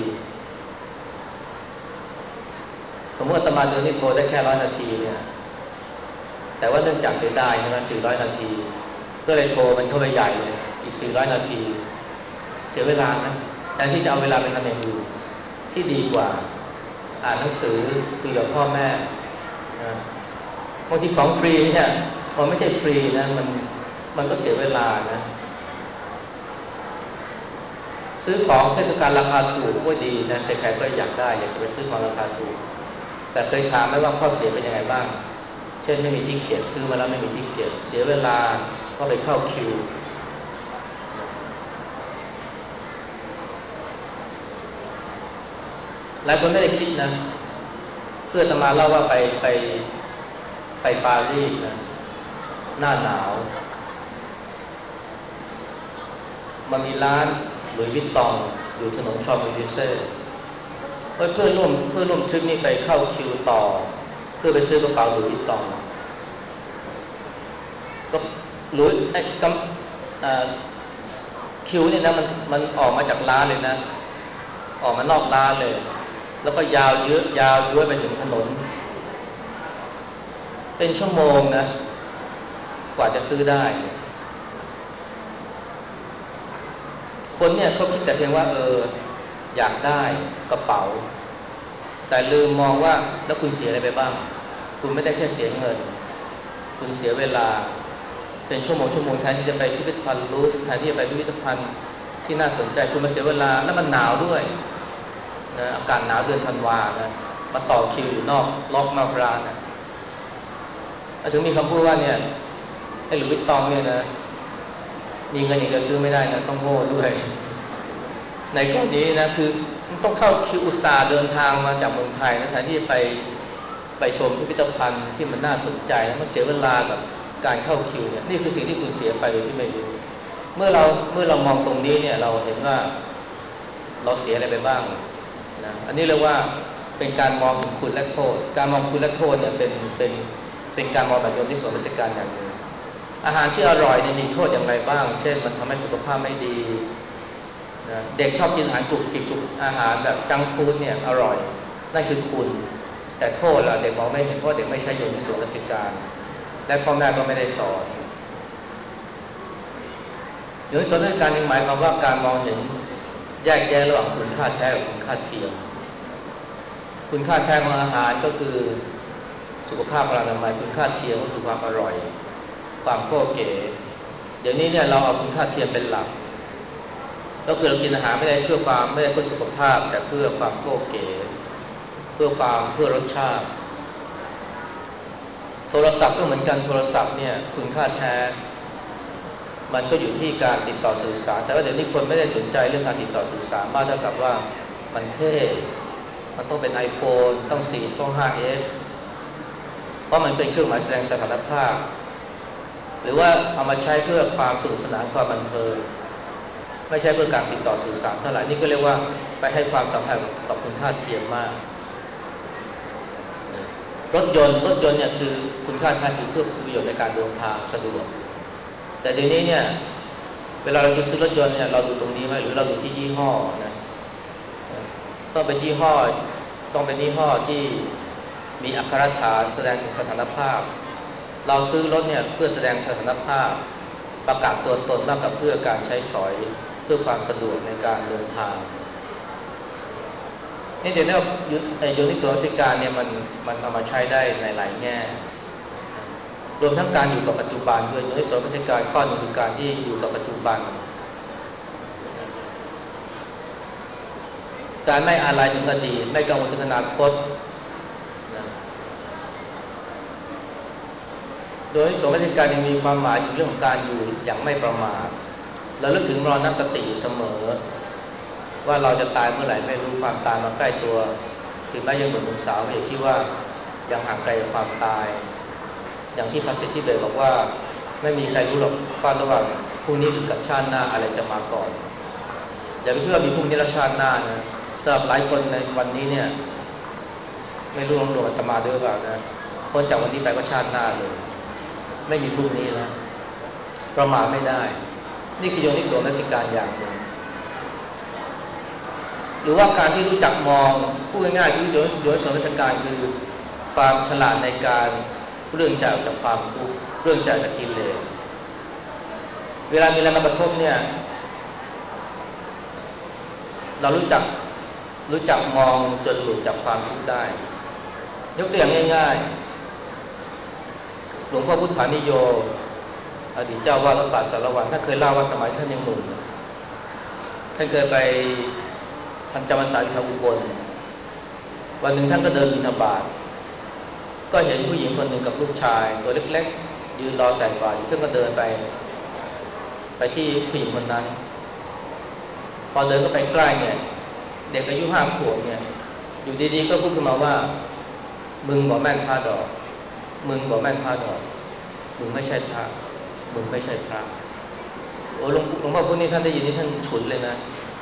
สมมติอาตมาเดือนนี้โทรได้แค่ร้อยนาทีเนี่ยแต่ว่าเนื่องจากเสียดายใช่ไหมสี่ร้อยนาทีก็เลยโทรมันเข้าไปใหญ่เลยอีกสี่ร้อยนาทีเสียเวลานะแทนที่จะเอาเวลาไปทำอย่างอื่นที่ดีกว่าอ่านหนังสือคุยกับพ่อแม่นะบางทีของฟรีเนี่ยมันไม่ใช่ฟรีนะมันมันก็เสียเวลานะซื้อของเทศกาลราคาถูกก็ดีนะใครๆก็อยากได้อยากจะไปซื้อของราคาถูกแต่เคยถามไหมว่าข้อเสียเป็นยังไงบ้างเช่นไม่มีที่เก็บซื้อมาแล้วไม่มีที่เก็บเสียเวลาก็ไปเข้าคิวหลายคนไม่ได้คิดนะเพื่อนอาตมาเล่าว่าไปไปไปปารีสนะหน้าหนาวมันมีร้านหลุยส์วิตตองอยู่ถนนชอมป์ลิเซ่เพื่อนเพื่อนร่วมเพื่อนร่วมทริปนี้ไปเข้าคิวต่อเพื่อไปซื้อกระเป๋าหลุยส์วิตตองก็หลุยส์ไอ้กำคิวเนี่ยนะมันมันออกมาจากร้านเลยนะออกมานอกร้านเลยแล้วก็ยาวเยอะยาวย้วยไปถึงถนนเป็นชั่วโมงนะกว่าจะซื้อได้คนเนี่ยเขาคิดแต่เพียงว่าเอออยากได้กระเป๋าแต่ลืมมองว่าแล้วคุณเสียอะไรไปบ้างคุณไม่ได้แค่เสียเงินคุณเสียเวลาเป็นชั่วโมงชั่วโมงแทนที่จะไปพิพิธภัณฑ์ลูฟร์แทนที่จะไปพิพิธภัณฑ์ที่น่าสนใจคุณมาเสียเวลาแล้วมันหนาวด้วยนะอากาศหนาวเดือนธันวานะมาต่อคิวอยู่นอกล็อกนอกร้านนะถึงมีคำพูดว่าเนี่ยไอ้หลุยส์วิตตองเนี่ยนะมีเงินอย่างเดียวซื้อไม่ได้นะต้องโง่ด้วยในกรณีนะคือต้องเข้าคิวอุตสาห์เดินทางมาจากเมืองไทยนะแทนที่จะไปไปชมพิพิธภัณฑ์ที่มันน่าสนใจแล้วมันเสียเวลากับการเข้าคิวเนี่ยนี่คือสิ่งที่คุณเสียไปโดยที่ไม่รู้เมื่อเราเมื่อเรามองตรงนี้เนี่ยเราเห็นว่าเราเสียอะไรไปบ้างนะอันนี้เรียกว่าเป็นการมองถึงคุณและโทษการมองคุณและโทษเนี่ยเป็นเป็นเป็นการมองแบบโยนิโสมนสิการอย่างหนึ่งอาหารที่อร่อยเนี่ยมีโทษอย่างไรบ้างเช่นมันทำให้สุขภาพไม่ดีนะเด็กชอบกินอาหารกรุบกริบกรุบอาหารแบบจังก์ฟู้ดเนี่ยอร่อยนั่นคือคุณแต่โทษล่ะเด็กมองไม่เห็นเพราะเด็กไม่ใช่โยนิโสมนสิการและพ่อแม่ก็ไม่ได้สอนโยนิโสมนสิการหมายความว่าการมองเห็นแยกแยะระหว่างคุณค่าแท้กับคุณค่าเทียมคุณค่าแท้ของอาหารก็คือสุขภาพอนามัยคุณค่าเทียมก็คือความอร่อยความโก้เก๋เดี๋ยวนี้เนี่ยเราเอาคุณค่าเทียมเป็นหลักก็คือเรากินอาหารไม่ได้เพื่อความไม่ได้เพื่อสุขภาพแต่เพื่อความโก้เก๋เพื่อความเพื่อรสชาติโทรศัพท์ก็เหมือนกันโทรศัพท์เนี่ยคุณค่าแท้มันก็อยู่ที่การติดต่อสื่อสารแต่ว่าเดี๋ยวนี้คนไม่ได้สนใจเรื่องการติดต่อสื่อสารมากเท่ากับว่ามันเท่มันต้องเป็น iPhone ต้องสี่ต้อง ไฟว์ เอส เพราะมันเป็นเครื่องหมายแสดงสถานภาพหรือว่าเอามาใช้เพื่อความสนุกสนานความบันเทิงไม่ใช่เพื่อการติดต่อสื่อสารเท่าไหร่นี่ก็เรียกว่าไปให้ความสำคัญกับคุณค่าเทียมมากรถยนต์รถยนต์เนี่ยคือคุณค่าแท้คือเพื่อประโยชน์ในการเดินทางสะดวกแต่เดี๋ยวนี้เนี่ยเวลาเราจะซื้อรถยนต์เนี่ยเราดูตรงนี้ไหมหรือเราดูที่ยี่ห้อนะต้องเป็นยี่ห้อต้องเป็นยี่ห้อที่มีอักขรฐานแสดงถึงสถานภาพเราซื้อรถเนี่ยเพื่อแสดงสถานภาพประกาศตัวตนมากกว่าเพื่อการใช้สอยเพื่อความสะดวกในการเดินทางนี่เดี๋ยวนี้โยนิโสมนสิการเนี่ยมันมันเอามาใช้ได้ในหลายแง่รวมทั้งการอยู่กับปัจจุบันด้วยโยนิโสมนสิการข้อหนึ่งคือการที่อยู่กับปัจจุบันการไม่อาลัยถึงอดีตไม่กังวลถึงอนาคตนะโดยโสมนสิการยังมีความหมายถึงเรื่องของการอยู่อย่างไม่ประมาทและลึกถึงมรณสติอยู่เสมอว่าเราจะตายเมื่อไหร่ไม่รู้ความตายมาใกล้ตัวถึงแม้ยังหนุ่มสาวอยู่ที่ว่ายังห่างไกลจากความตายอย่างที่พระสิทธิเบศบอกว่าไม่มีใครรู้หรอกว่าระหว่างพรุ่งนี้หรือกับชาติหน้าอะไรจะมาก่อนอย่าไปคิดว่ามีพรุ่งนี้และชาติหน้านะสำหรับหลายคนในวันนี้เนี่ยไม่รู้รวมอาตมาด้วยหรือเปล่านะพ้นจากวันนี้ไปก็ชาติหน้าเลยไม่มีพรุ่งนี้แล้วประมาทไม่ได้นี่คือโยนิโสมนสิการอย่างหนึ่งหรือว่าการที่รู้จักมองพูดง่ายๆคือโยนิโสมนสิการคือความฉลาดในการเรื่องใจจากความทุกข์เรื่องใจจากกิเลสเวลามีอะไรมากระทบเนี่ยเรารู้จักรู้จักมองจนหลุดจากความทุกข์ได้ยกตัวอย่างง่ายๆหลวงพ่อพุทธานิโยอดีตเจ้าวาดวัดป่าสารวัตรท่านเคยเล่าว่าสมัยท่านยังหนุ่มท่านเคยไปท่านจำพรรษาที่อุบลวันหนึ่งท่านก็เดินบิณฑบาตก็เห็นผู้หญิงคนหนึ่งกับลูกชายตัวเล็กๆยืนรอใส่บาตรท่านก็เดินไปไปที่ผู้หญิงคนนั้นพอเดินเข้าไปใกล้เนี่ยเด็กอายุห้าขวบเนี่ยอยู่ดีๆก็พูดขึ้นมาว่ามึงบ่แม่นพระดอกมึงบ่แม่นพระดอกมึงไม่ใช่พระมึงไม่ใช่พระโอ้หลวงหลวงพ่อพุทธนี่ท่านได้ยินนี่ท่านฉุนเลยนะ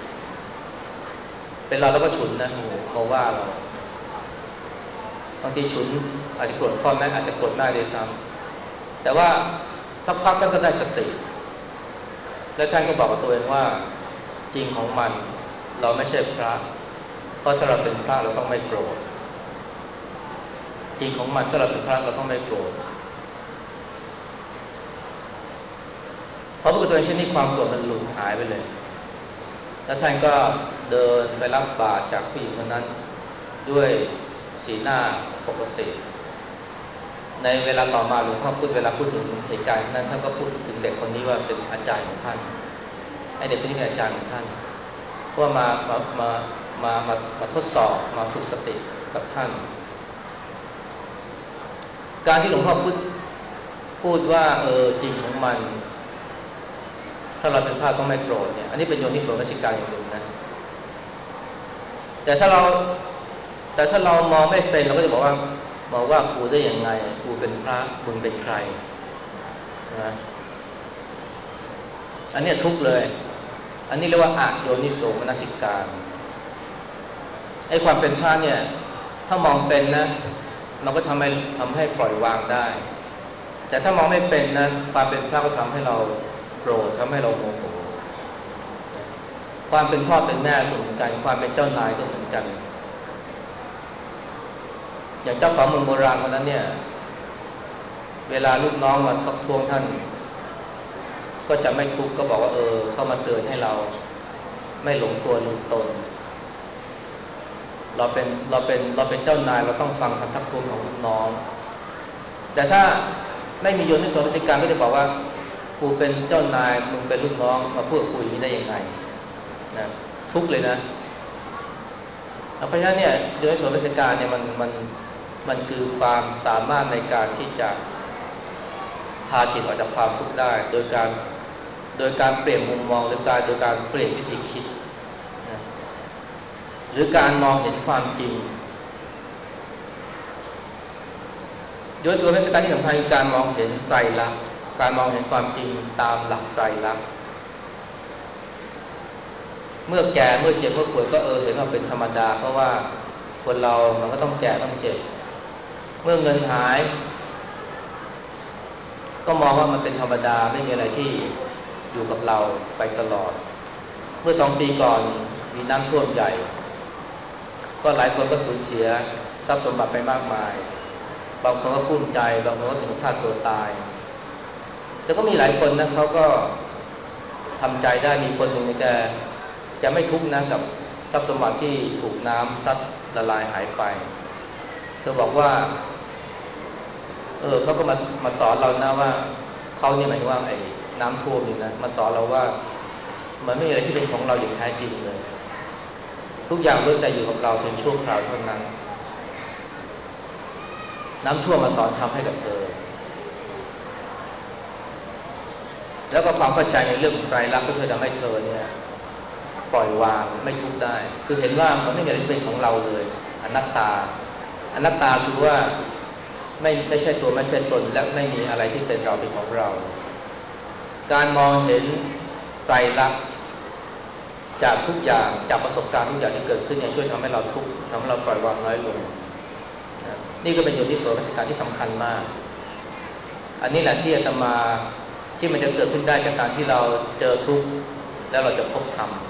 เป็นเราแล้วก็ฉุนนะโอ้เขาว่าเราบางทีฉุนอาจจะโกรธพ่อแม่อาจจะโกรธแม่ด้วยซ้ำแต่ว่าสักพักท่านก็ได้สติและท่านก็บอกกับตัวเองว่าจริงของมันเราไม่ใช่พระเพราะถ้าเราเป็นพระเราต้องไม่โกรธจริงของมันถ้าเราเป็นพระเราต้องไม่โกรธเพราะปกติเช่นนี้ความโกรธมันหลุดหายไปเลยแล้วท่านก็เดินไปรับบาตรจากผู้หญิงคนนั้นด้วยสีหน้าปกติในเวลาต่อมาหลวงพ่อพูดเวลาพูดถึงเหตุการณ์นั้นท่านก็พูดถึงเด็กคนนี้ว่าเป็นอาจารย์ของท่านไอ้เด็กคนนี้เป็นอาจารย์ของท่านเพราะมามามามามามาทดสอบมาฝึกสติกับท่านการที่หลวงพ่อพูดพูดว่าเออจริงของมันถ้าเราเป็นพระต้องไม่โกรธเนี่ยอันนี้เป็นโยนิโสมนสิการอย่างหนึ่งนะแต่ถ้าเราแต่ถ้าเรามองไม่เป็นเราก็จะบอกว่าบอกว่ากูได้ยังไงกูเป็นพระมึงเป็นใครนะอันนี้ทุกข์เลยอันนี้เรียกว่าอโยนิโสมนสิการไอ้ความเป็นพระเนี่ยถ้ามองเป็นนะเราก็ทำให้ทำให้ปล่อยวางได้แต่ถ้ามองไม่เป็นนะความเป็นพระก็ทำให้เราโกรธทำให้เราโมโหความเป็นพ่อเป็นแม่ก็เหมือนกันความเป็นเจ้านายก็เหมือนกันอย่างเจ้าของเมืองโบราณคนนั้นเนี่ยเวลาลูกน้องมาทักท้วงท่านก็จะไม่ทุกข์ก็บอกว่าเออเข้ามาเตือนให้เราไม่หลงตัวลืมตนเราเป็นเราเป็นเราเป็นเจ้านายเราต้องฟังคำทักท้วงของลูกน้องแต่ถ้าไม่มีโยนิโสมนสิการก็จะบอกว่ากูเป็นเจ้านายมึงเป็นลูกน้องมาพูดคุยอย่างนี้ได้ยังไงนะทุกข์เลยนะเพราะฉะนั้นเนี่ยโยนิโสมนสิการเนี่ยมันมันมันคือความสามารถในการที่จะพาจิตออกจากความทุกข์ได้โดยการโดยการเปลี่ยนมุมมองหรือการโดยการเปลี่ยนวิธีคิดนะหรือการมองเห็นความจริงโดยส่วนราชการที่สำคัญคือการมองเห็นไตรลักษณ์การมองเห็นความจริงตามหลักไตรลักษณ์เมื่อแก่เมื่อเจ็บเมื่อป่วยก็เออเห็นว่าเป็นธรรมดาเพราะว่าคนเรามันก็ต้องแก่ต้องเจ็บเมื่อเงินหายก็มองว่ามันเป็นธรรมดาไม่มีอะไรที่อยู่กับเราไปตลอดเมื่อสองปีก่อนมีน้ำท่วมใหญ่ก็หลายคนก็สูญเสียทรัพย์สมบัติไปมากมายบางคนก็กลุ้มใจบางคนก็ถึงฆ่าตัวตายแต่ก็มีหลายคนนะเขาก็ทำใจได้มีคนหนึ่งแกจะไม่ทุกข์นะกับทรัพย์สมบัติที่ถูกน้ำซัดละลายหายไปเธอบอกว่าเออเขาก็มามาสอนเรานะว่าเขาเนี่ยหมายถึงว่าไอ้น้ำท่วมนี่นะมาสอนเราว่ามันไม่มีอะไรที่เป็นของเราอย่างแท้จริงเลยทุกอย่างล้วนแต่อยู่กับเราเพียงชั่วคราวเท่านั้นน้ำท่วมมาสอนทำให้กับเธอแล้วก็ความเข้าใจในเรื่องของไตรลักษณ์ก็ช่วยทำให้เธอเนี่ยปล่อยวางไม่ทุกข์ได้คือเห็นว่ามันไม่มีอะไรที่เป็นของเราเลยอนัตตาอนัตตาคือว่าไม่ไม่ใช่ตัวไม่ใช่ตนและไม่มีอะไรที่เป็นเราเป็นของเราการมองเห็นไตรลักษณ์จากทุกอย่างจากประสบการณ์ทุกอย่างที่เกิดขึ้นเนี่ยช่วยทำให้เราทุกข์ทำให้เราปล่อยวางน้อยลงนี่ก็เป็นโยนิโสมนสิการที่สำคัญมากอันนี้แหละที่อาตมาที่มันจะเกิดขึ้นได้จากการที่เราเจอทุกข์แล้วเราจะพบธรรม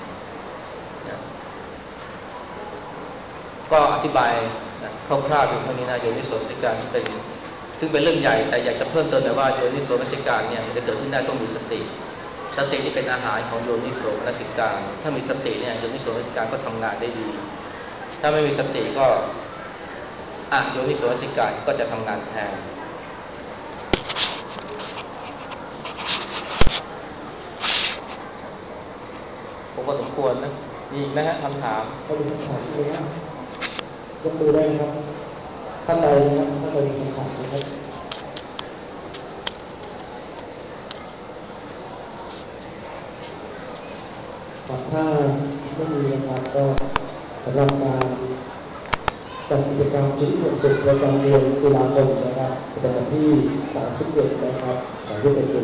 ก็อธิบายคร่าวๆถึงเท่านี้นะโยนิโสมนสิการที่เป็นซึ่งเป็นเรื่องใหญ่แต่อยากจะเพิ่มเติมแต่ว่าโยนิโสมนสิการเนี่ยมันจะเกิดขึ้นได้ต้องมีสติสติที่เป็นอาหารของโยนิโสมนสิการถ้ามีสติเนี่ยโยนิโสมนสิการก็ทำงานได้ดีถ้าไม่มีสติก็อะโยนิโสมนสิการก็จะทำงานแทนผมก็สมควรนะมีอีกไหมฮะคำถามเขามีคำถามไหมครับยกมือได้นะครับท่านใดนะครับท่านใดมีคำถามนะครับถ้าไม่มีนะครับก็สำหรับการจัดกิจกรรมชีวิตความสุขประจำเดือนตุลาคมนะครับเป็นวันที่สามสิบเอ็ดนะครับของที่เป็น